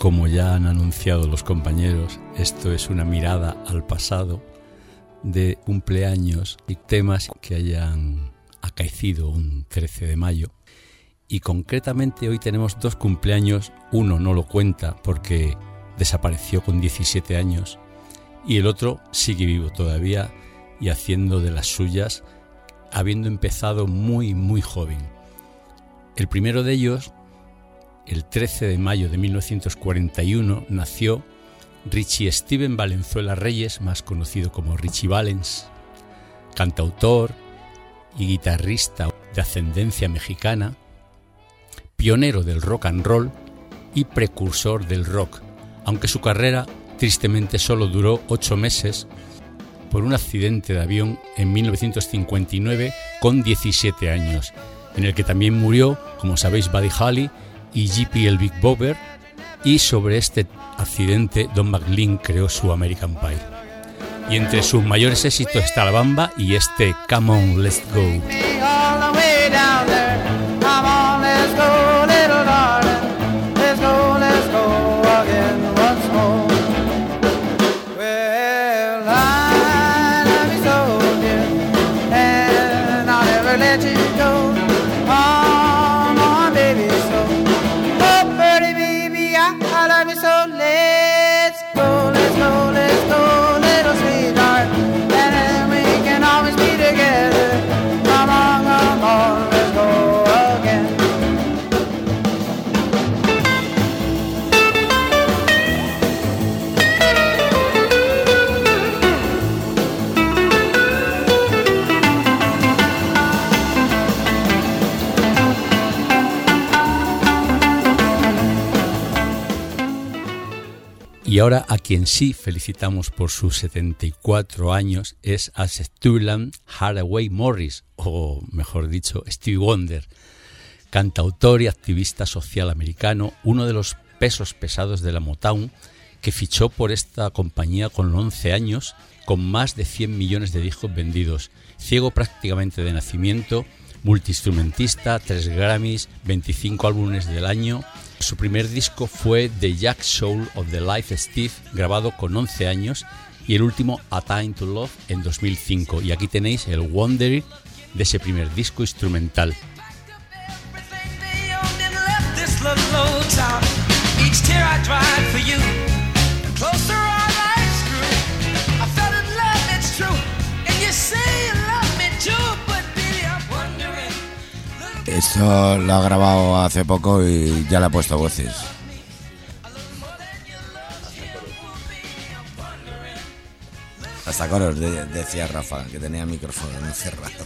Como ya han anunciado los compañeros, esto es una mirada al pasado de cumpleaños y temas que hayan acaecido un trece de mayo. Y concretamente hoy tenemos dos cumpleaños, uno no lo cuenta porque desapareció con diecisiete años y el otro sigue vivo todavía y haciendo de las suyas, habiendo empezado muy muy joven. El primero de ellos, el trece de mayo de mil novecientos cuarenta y uno, nació Richie Steven Valenzuela Reyes, más conocido como Richie Valens, cantautor y guitarrista de ascendencia mexicana, pionero del rock and roll y precursor del rock, aunque su carrera tristemente solo duró ocho meses por un accidente de avión en mil novecientos cincuenta y nueve con diecisiete años, en el que también murió, como sabéis, Buddy Holly y G P el Big Bopper, y sobre este accidente Don McLean creó su American Pie. Y entre sus mayores éxitos está La Bamba y este Come On, Let's Go. Y ahora a quien sí felicitamos por sus setenta y cuatro años es a Sterling Haraway Morris, o mejor dicho, Stevie Wonder, cantautor y activista social americano, uno de los pesos pesados de la Motown, que fichó por esta compañía con once años, con más de cien millones de discos vendidos, ciego prácticamente de nacimiento, multiinstrumentista, tres Grammys, veinticinco álbumes del año. Su primer disco fue The Jack Soul of the Life Steve, grabado con once años, y el último A Time to Love en dos mil cinco. Y aquí tenéis el Wonder de ese primer disco instrumental. Esto lo ha grabado hace poco y ya le ha puesto voces. Hasta coros, de, decía Rafa, que tenía el micrófono encerrado.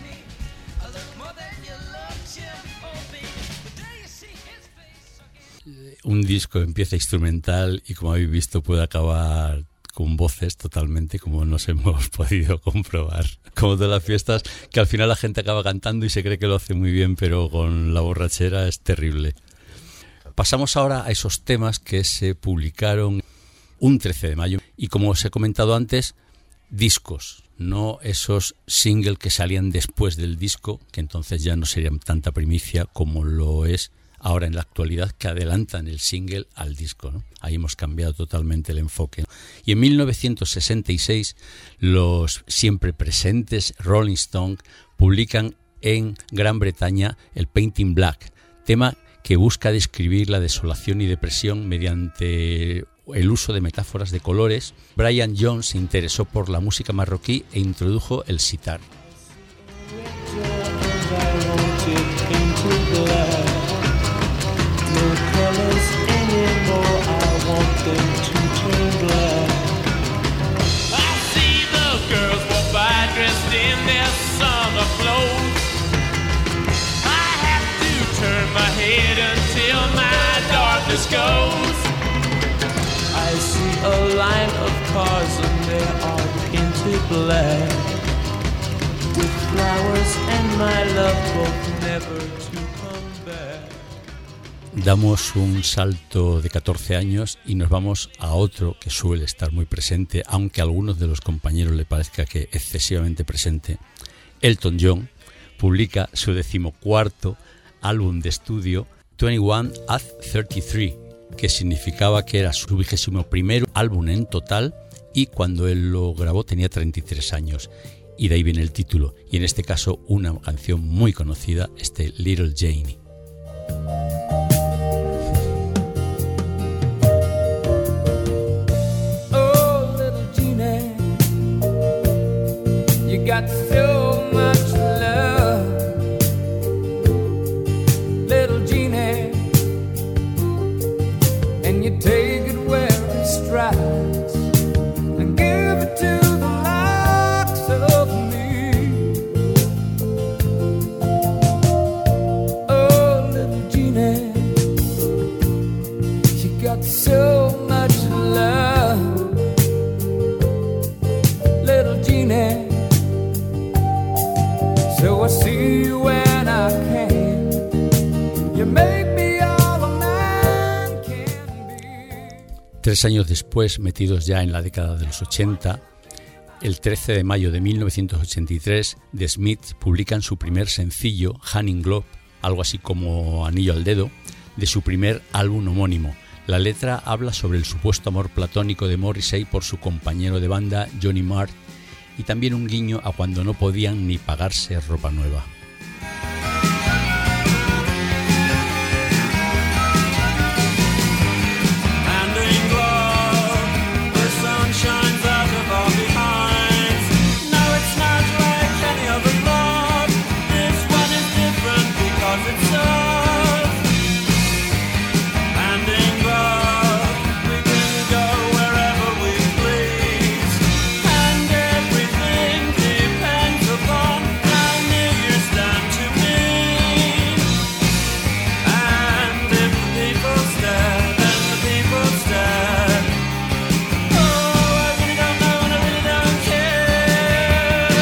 Un disco empieza instrumental y, como habéis visto, puede acabar con voces totalmente, como nos hemos podido comprobar. Como todas las fiestas, que al final la gente acaba cantando y se cree que lo hace muy bien, pero con la borrachera es terrible. Pasamos ahora a esos temas que se publicaron un trece de mayo. Y como os he comentado antes, discos, no esos singles que salían después del disco, que entonces ya no serían tanta primicia como lo es ahora en la actualidad, que adelantan el single al disco, ¿no? Ahí hemos cambiado totalmente el enfoque. Y en mil novecientos sesenta y seis los siempre presentes Rolling Stones publican en Gran Bretaña el Painting Black, tema que busca describir la desolación y depresión mediante el uso de metáforas de colores. Brian Jones se interesó por la música marroquí e introdujo el sitar. I see a line of cars and they are painted black, with flowers and my love both never to come back. Damos un salto de catorce años y nos vamos a otro que suele estar muy presente, aunque a algunos de los compañeros le parezca que excesivamente presente. Elton John publica su decimocuarto álbum de estudio, veintiuno at treinta y tres, que significaba que era su vigésimo primer álbum en total, y cuando él lo grabó tenía treinta y tres años, y de ahí viene el título, y en este caso una canción muy conocida, este Little Janie. Oh, little Jeannie, you got so much love, little Jeannie, and you take it where it strikes and give it to the likes of me. Oh, little Jeannie, you got so much love, little Jeannie, so I see you when I can. You make me all a man can be. Tres años después, metidos ya en la década de los ochenta, el trece de mayo de mil novecientos ochenta y tres, The Smiths publican su primer sencillo, Hand in Glove, algo así como anillo al dedo, de su primer álbum homónimo. La letra habla sobre el supuesto amor platónico de Morrissey por su compañero de banda, Johnny Marr, y también un guiño a cuando no podían ni pagarse ropa nueva. Hand in glove, the sun shines out of our behinds. No, it's not like any other glove. This one is different because it's ours. Hand in glove, we can go wherever we please, and everything depends upon how near you stand to me. And if the people stare, then the people stare. Oh, I really don't know and I really don't care.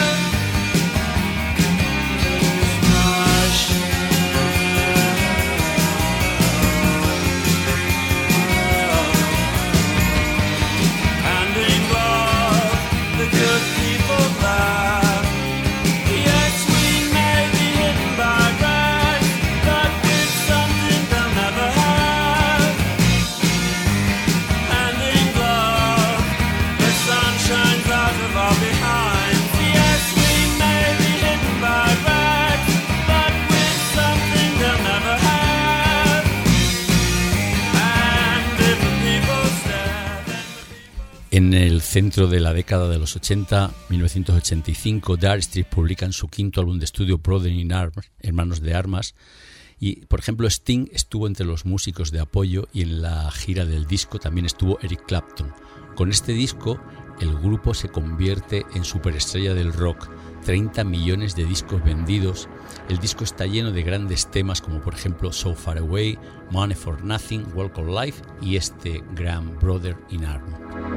Smash. Hand in glove, the good people laugh. Yes, we may be hidden by rags, but with something they'll never have. Hand in glove, the sun shines out of our behinds. Yes, we may be hidden by rags, but with something they'll never have. And if the people stare, then En el centro de la década de los ochenta, mil novecientos ochenta y cinco, Dire Straits publican su quinto álbum de estudio, Brothers in Arms, Hermanos de Armas, y por ejemplo Sting estuvo entre los músicos de apoyo, y en la gira del disco también estuvo Eric Clapton. Con este disco el grupo se convierte en superestrella del rock, treinta millones de discos vendidos. El disco está lleno de grandes temas como por ejemplo So Far Away, Money for Nothing, Walk of Life y este gran Brother in Arms.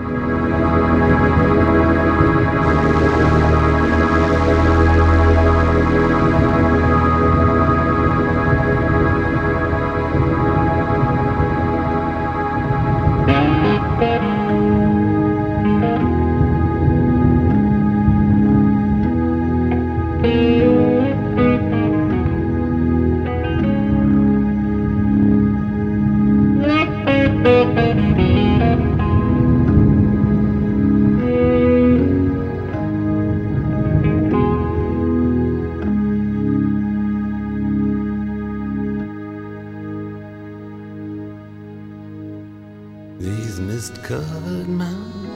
these mist-covered mountains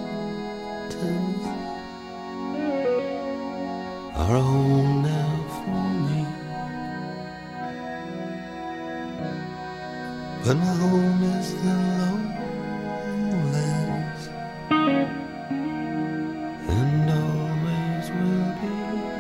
are a home now for me, but my home is the lowlands, and always will be.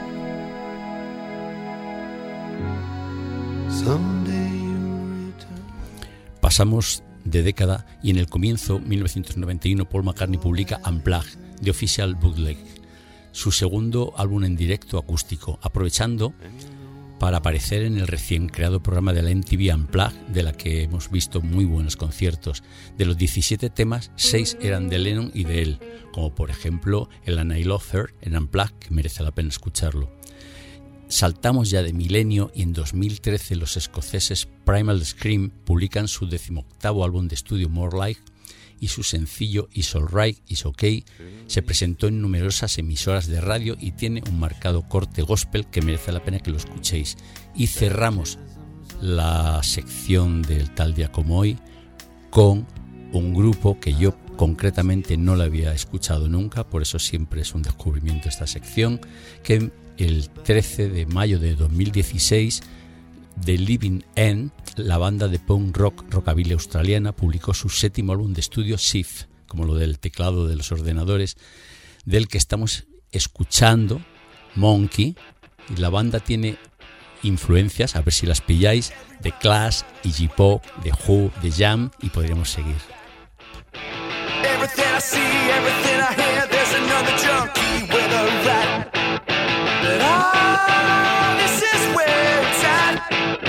Someday you'll return. Pasamos de década y en el comienzo, mil novecientos noventa y uno, Paul McCartney publica Unplugged, The Official Bootleg, su segundo álbum en directo acústico, aprovechando para aparecer en el recién creado programa de la M T V Unplugged, de la que hemos visto muy buenos conciertos. De los diecisiete temas, seis eran de Lennon y de él, como por ejemplo el And I Love Her en Unplugged, que merece la pena escucharlo. saltamos ya de milenio y en dos mil trece los escoceses Primal Scream publican su decimoctavo álbum de estudio More Like, y su sencillo It's Alright, It's Okay se presentó en numerosas emisoras de radio y tiene un marcado corte gospel que merece la pena que lo escuchéis. Y cerramos la sección del Tal Día Como Hoy con un grupo que yo concretamente no lo había escuchado nunca, por eso siempre es un descubrimiento esta sección, que el trece de mayo de dos mil dieciséis The Living End, la banda de punk rock rockabilly australiana, publicó su séptimo álbum de estudio Shift, como lo del teclado de los ordenadores, del que estamos escuchando Monkey, y la banda tiene influencias, a ver si las pilláis, de Clash, Iggy Pop, de Who, de Jam, y podríamos seguir. Everything I see, everything I hear, there's another junkie with a rat. But ah, this is where it's at.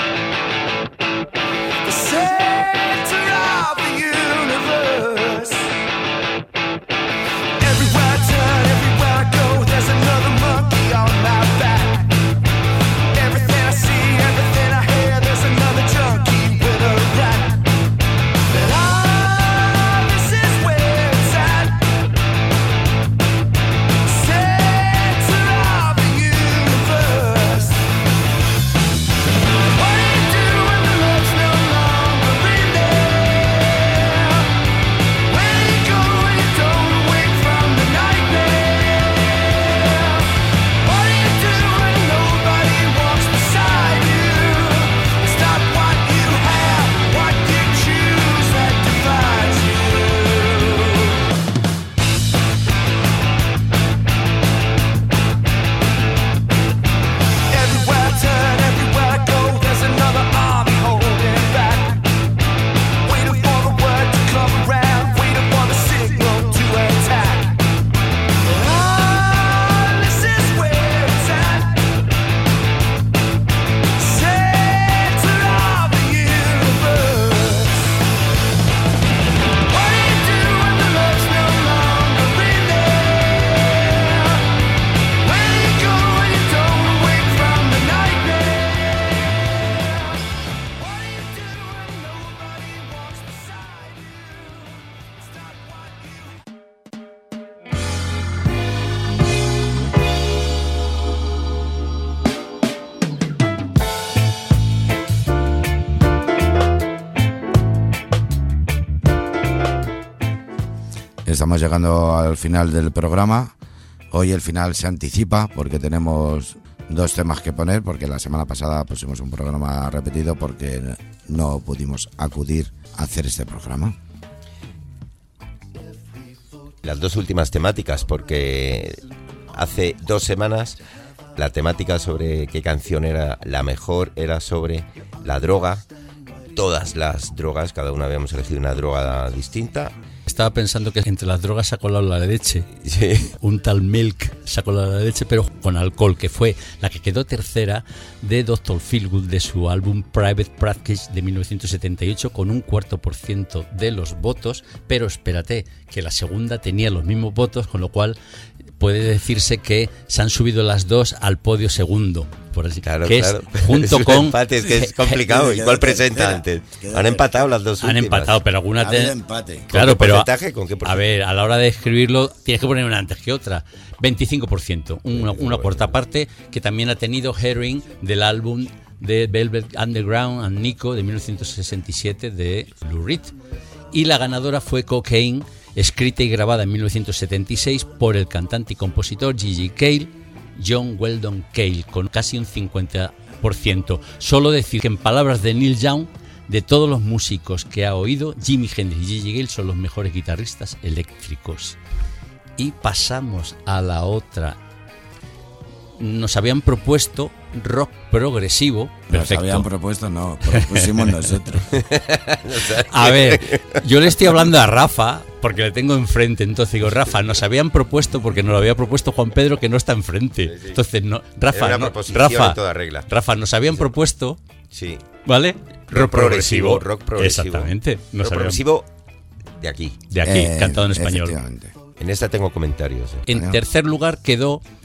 The center of the universe. Everywhere I turn, everywhere I go, there's another monkey on my back. Everything I see, everything I hear, there's another junkie with a rat. But ah, this is where it's at. Center of the universe. What do you do when the love's no longer in there? Where do you go when you don't wake from the nightmare? What do you do when nobody walks beside you? It's not what you have, what you choose that defines you. Everywhere I turn, everywhere I go, there's another army holding back. Waiting for the word to come around, waiting for the signal to attack. Ah, this is where it's at. Center of the universe. What do you do when the love's no longer in there? Where do you go when you don't wake from the nightmare? What do you do when nobody walks beside you? It's not what you Estamos llegando al final del programa. Hoy el final se anticipa porque tenemos dos temas que poner, porque la semana pasada pusimos un programa repetido porque no pudimos acudir a hacer este programa. Las dos últimas temáticas, porque hace dos semanas la temática sobre qué canción era la mejor era sobre la droga. Todas las drogas, cada una habíamos elegido una droga distinta. Estaba pensando que entre las drogas se ha colado la leche. Sí. Un tal Milk se ha colado la leche, pero con alcohol, que fue la que quedó tercera de doctor Feelgood de su álbum Private Practice de mil novecientos setenta y ocho, con un cuarto por ciento de los votos. Pero espérate, que la segunda tenía los mismos votos, con lo cual puede decirse que se han subido las dos al podio segundo. Por así claro, que claro. Es junto es con empate, es que es complicado. Igual presenta antes. Han empatado las dos últimas. Han empatado, pero alguna Ha habido empate. Claro, ¿Con qué pero porcentaje? ¿Con qué porcentaje? a ver, a la hora de escribirlo tienes que poner una antes que otra. veinticinco por ciento, una, una cuarta parte que también ha tenido Heroin del álbum de Velvet Underground and Nico de mil novecientos sesenta y siete de Lou Reed. Y la ganadora fue Cocaine, escrita y grabada en mil novecientos setenta y seis por el cantante y compositor G G Cale, John Weldon Cale, con casi un cincuenta por ciento. Solo decir que en palabras de Neil Young, de todos los músicos que ha oído, Jimi Hendrix y G G Cale son los mejores guitarristas eléctricos. Y pasamos a la otra. Nos habían propuesto rock progresivo. Nos habían propuesto, no, propusimos nosotros. A ver, yo le estoy hablando a Rafa, porque le tengo enfrente. Entonces digo, Rafa, nos habían propuesto, porque nos lo había propuesto Juan Pedro, que no está enfrente. Sí, sí. Entonces, no, Rafa, Era una no, proposición Rafa, en toda regla. Rafa, nos habían propuesto, sí, ¿vale? Rock, rock progresivo, rock progresivo. Exactamente. Nos rock progresivo de aquí. De aquí, eh, cantado en español. En esta tengo comentarios. Eh. En tercer lugar quedó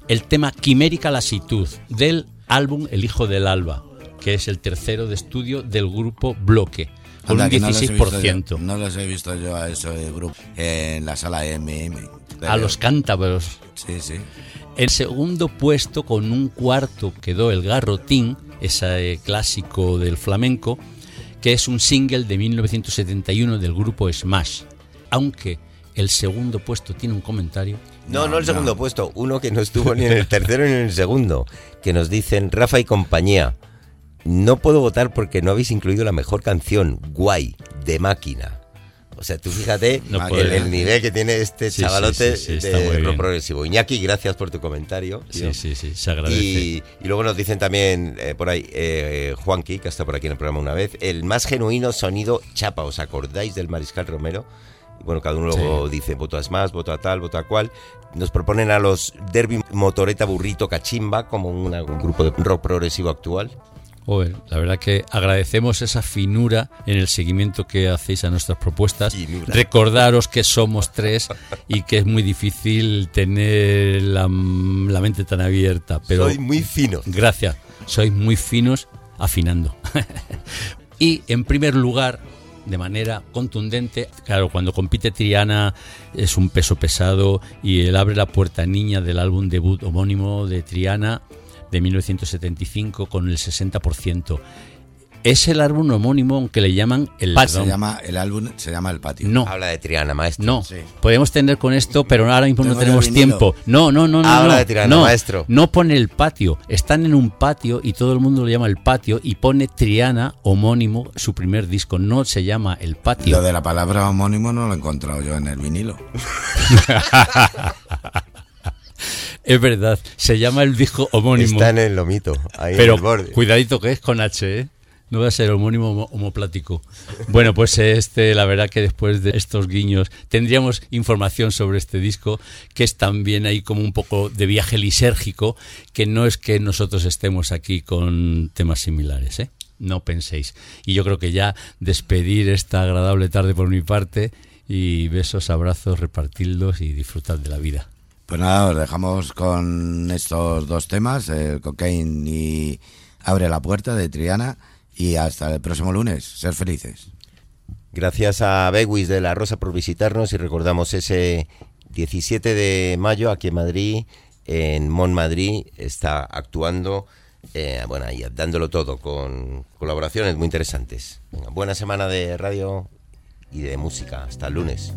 el tema Quimérica Lasitud del álbum El Hijo del Alba, que es el tercero de estudio del grupo Bloque, con Anda, un que dieciséis por ciento. No los he visto yo a ese grupo en la sala M M. A los cántabros. Sí, sí. En segundo puesto, con un cuarto, quedó El Garrotín, ese clásico del flamenco, que es un single de mil novecientos setenta y uno del grupo Smash. Aunque el segundo puesto tiene un comentario. No, no, no el segundo no. puesto, uno que no estuvo ni en el tercero ni en el segundo, que nos dicen Rafa y compañía. No puedo votar porque no habéis incluido la mejor canción, Guay, de Máquina. O sea, tú fíjate no el, el nivel que tiene este sí, chavalote sí, sí, sí, de rock progresivo. Iñaki, gracias por tu comentario. Tío. Sí, sí, sí, se agradece. Y, y luego nos dicen también eh, por ahí, eh, Juanqui, que está por aquí en el programa una vez, el más genuino sonido chapa. ¿Os acordáis del Mariscal Romero? Bueno, cada uno luego sí. dice voto a Smash, voto a tal, voto a cual. Nos proponen a los Derby Motoreta Burrito Cachimba como una, un grupo de rock progresivo actual. Joder, la verdad que agradecemos esa finura en el seguimiento que hacéis a nuestras propuestas. Finura. Recordaros que somos tres y que es muy difícil tener la, la mente tan abierta. Pero sois muy finos. Gracias, sois muy finos afinando. Y en primer lugar, de manera contundente, claro, cuando compite Triana es un peso pesado y él abre la puerta niña del álbum debut homónimo de Triana de mil novecientos setenta y cinco con el sesenta por ciento. Es el álbum homónimo, aunque le llaman el patio. Se llama, el álbum se llama El Patio. No. Habla de Triana, maestro. No. Sí. Podemos tener con esto, pero ahora mismo no tenemos tiempo. No, no, no, no. Habla no, de Triana, no, maestro. No pone El Patio. Están en un patio y todo el mundo lo llama El Patio y pone Triana homónimo, su primer disco. No se llama El Patio. Lo de la palabra homónimo no lo he encontrado yo en el vinilo. Es verdad, se llama el disco homónimo. Está en el lomito, ahí pero en el borde. Cuidadito que es con H, ¿eh? No va a ser homónimo homoplático. Bueno, pues este, la verdad que después de estos guiños tendríamos información sobre este disco, que es también ahí como un poco de viaje lisérgico, que no es que nosotros estemos aquí con temas similares, ¿eh? No penséis. Y yo creo que ya despedir esta agradable tarde por mi parte y besos, abrazos, repartirlos y disfrutar de la vida. Pues nada, os dejamos con estos dos temas, el Cocaine y Abre la Puerta de Triana, y hasta el próximo lunes. Ser felices. Gracias a Bewis de La Rosa por visitarnos y recordamos ese diecisiete de mayo aquí en Madrid, en Mon Madrid, está actuando, eh, bueno, ahí dándolo todo con colaboraciones muy interesantes. Venga, buena semana de radio y de música. Hasta el lunes.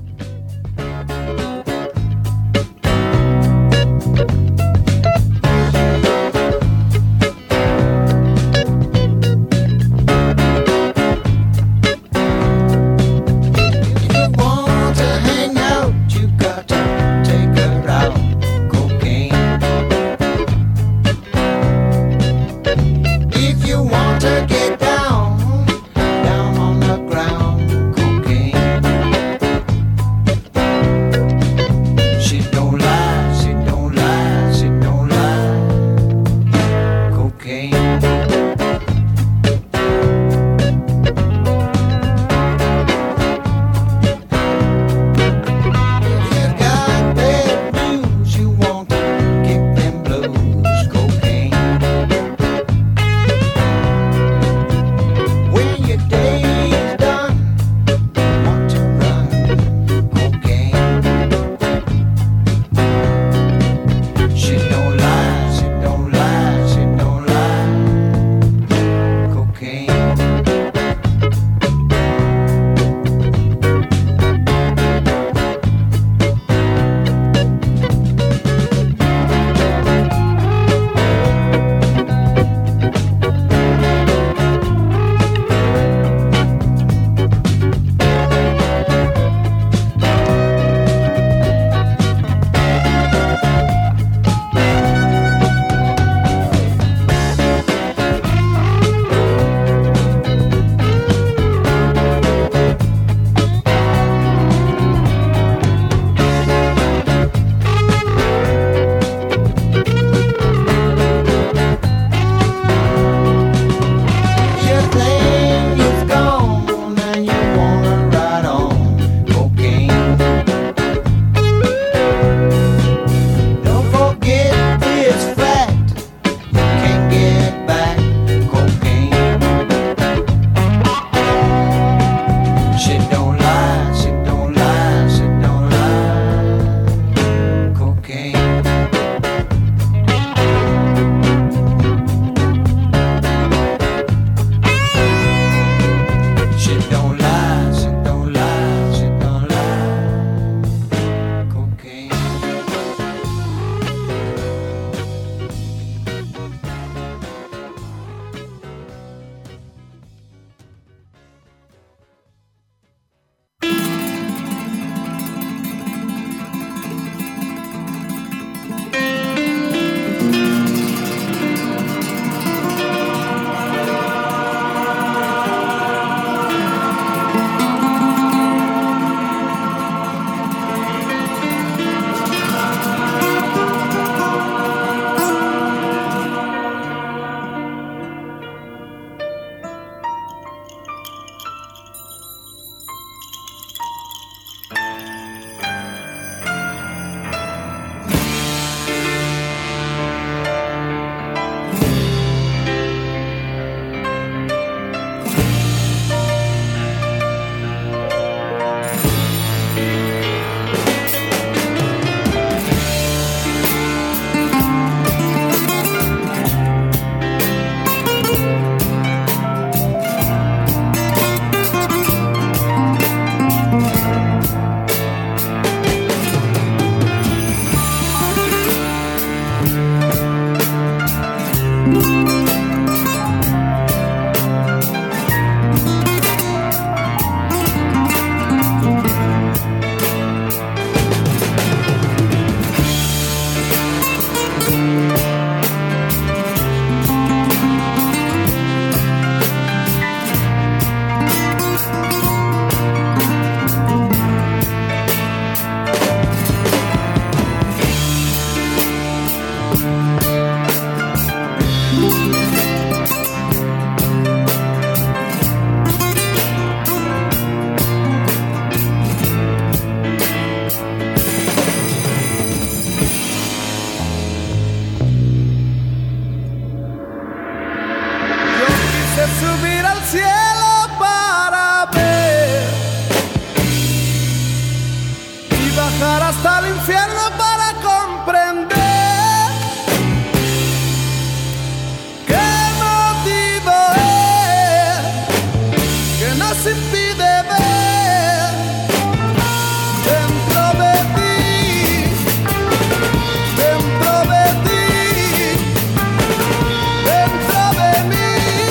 nos impide ver dentro de ti, dentro de ti, dentro de mí.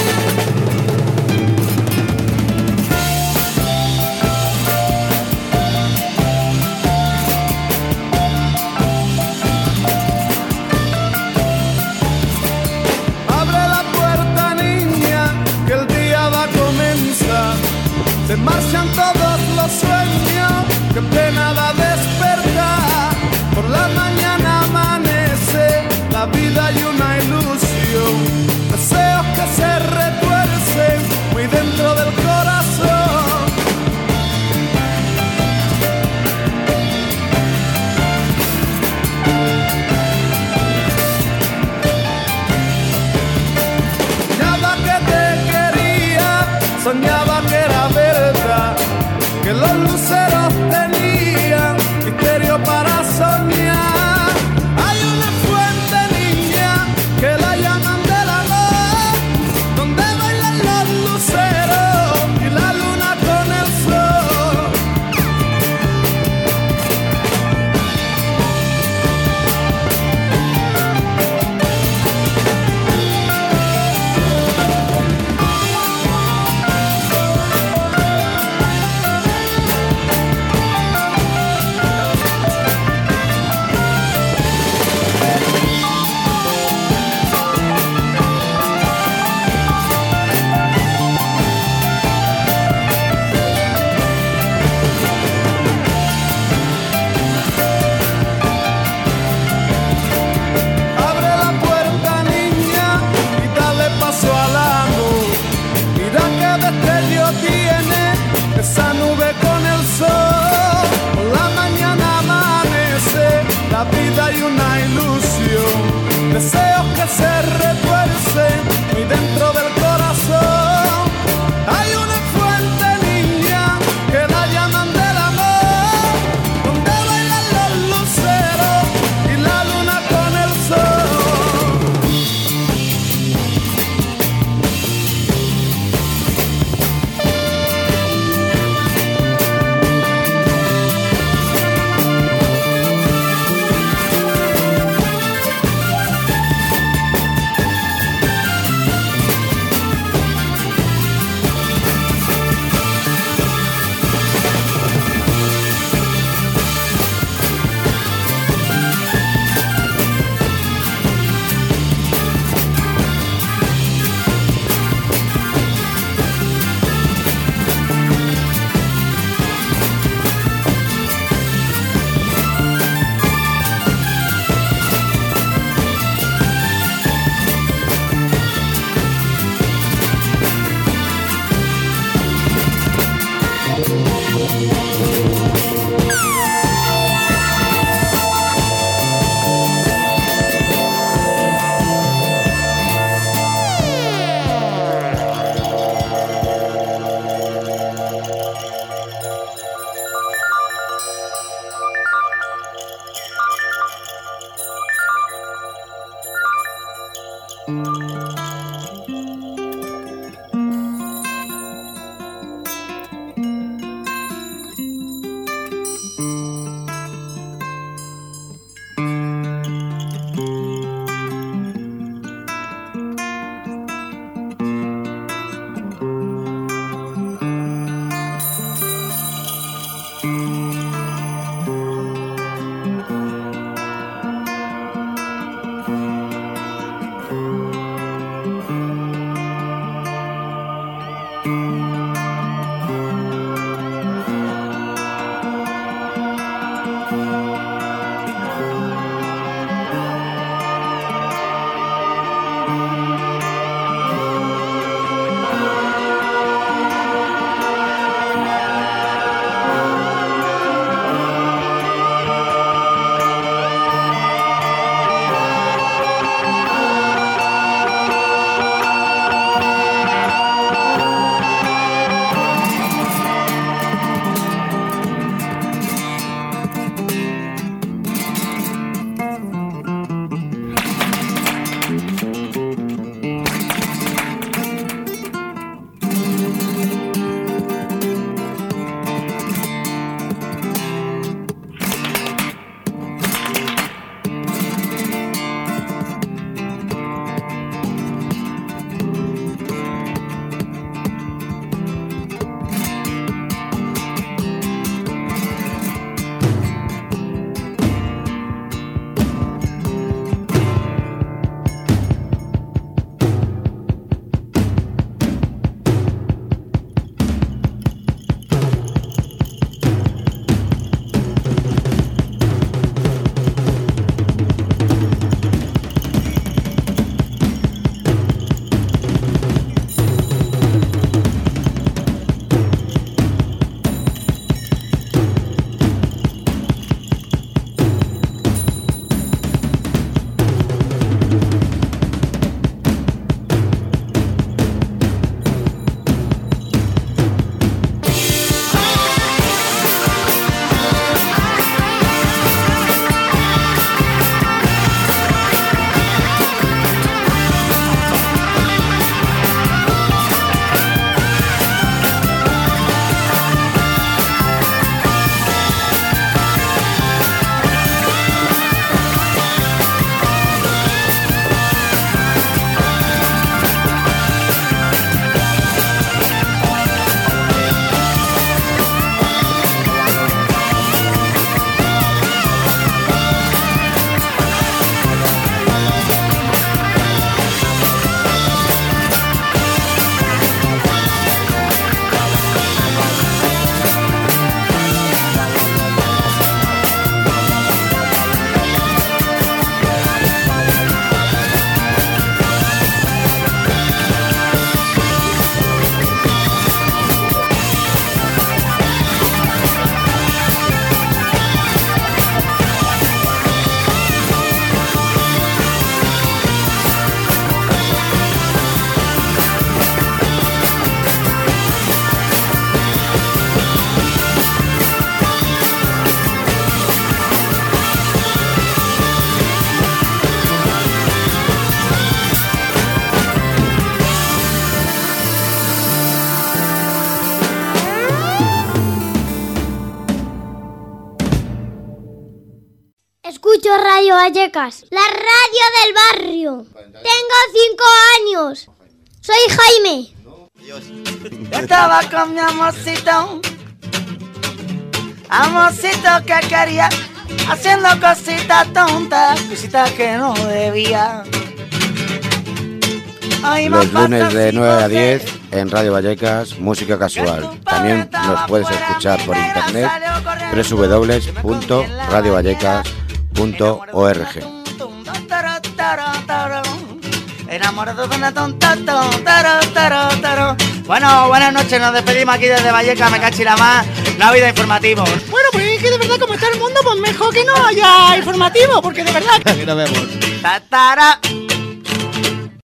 Abre la puerta, niña, que el día va a comenzar. Se marchan todos los sueños, que pena da despertar. Por la mañana amanece la vida y una ilusión. Deseos que se retuercen muy dentro del corazón. Soñaba que te quería, soñaba que era verdad, que los luceros tenían misterio para soñar. Hay una fuente, niña, que la llaman del amor, donde bailan los luceros y la luna con el sol. Radio Vallecas, la radio del barrio. Tengo cinco años. Soy Jaime. Yo estaba con mi amorcito, amorcito que quería, haciendo cositas tontas, cositas que no debía. Ay, Los lunes de nueve a diez en Radio Vallecas, música casual. También nos puedes escuchar por internet, doble u doble u doble u punto radio vallecas punto org. Enamorado de una tonta, tonta, taro, taro. Bueno, buenas noches, nos despedimos aquí desde Vallecas, me cachi la más, no ha habido informativos. Bueno, pues es que de verdad como está el mundo, pues mejor que no haya informativo, porque de verdad que nos vemos. Ta, tara.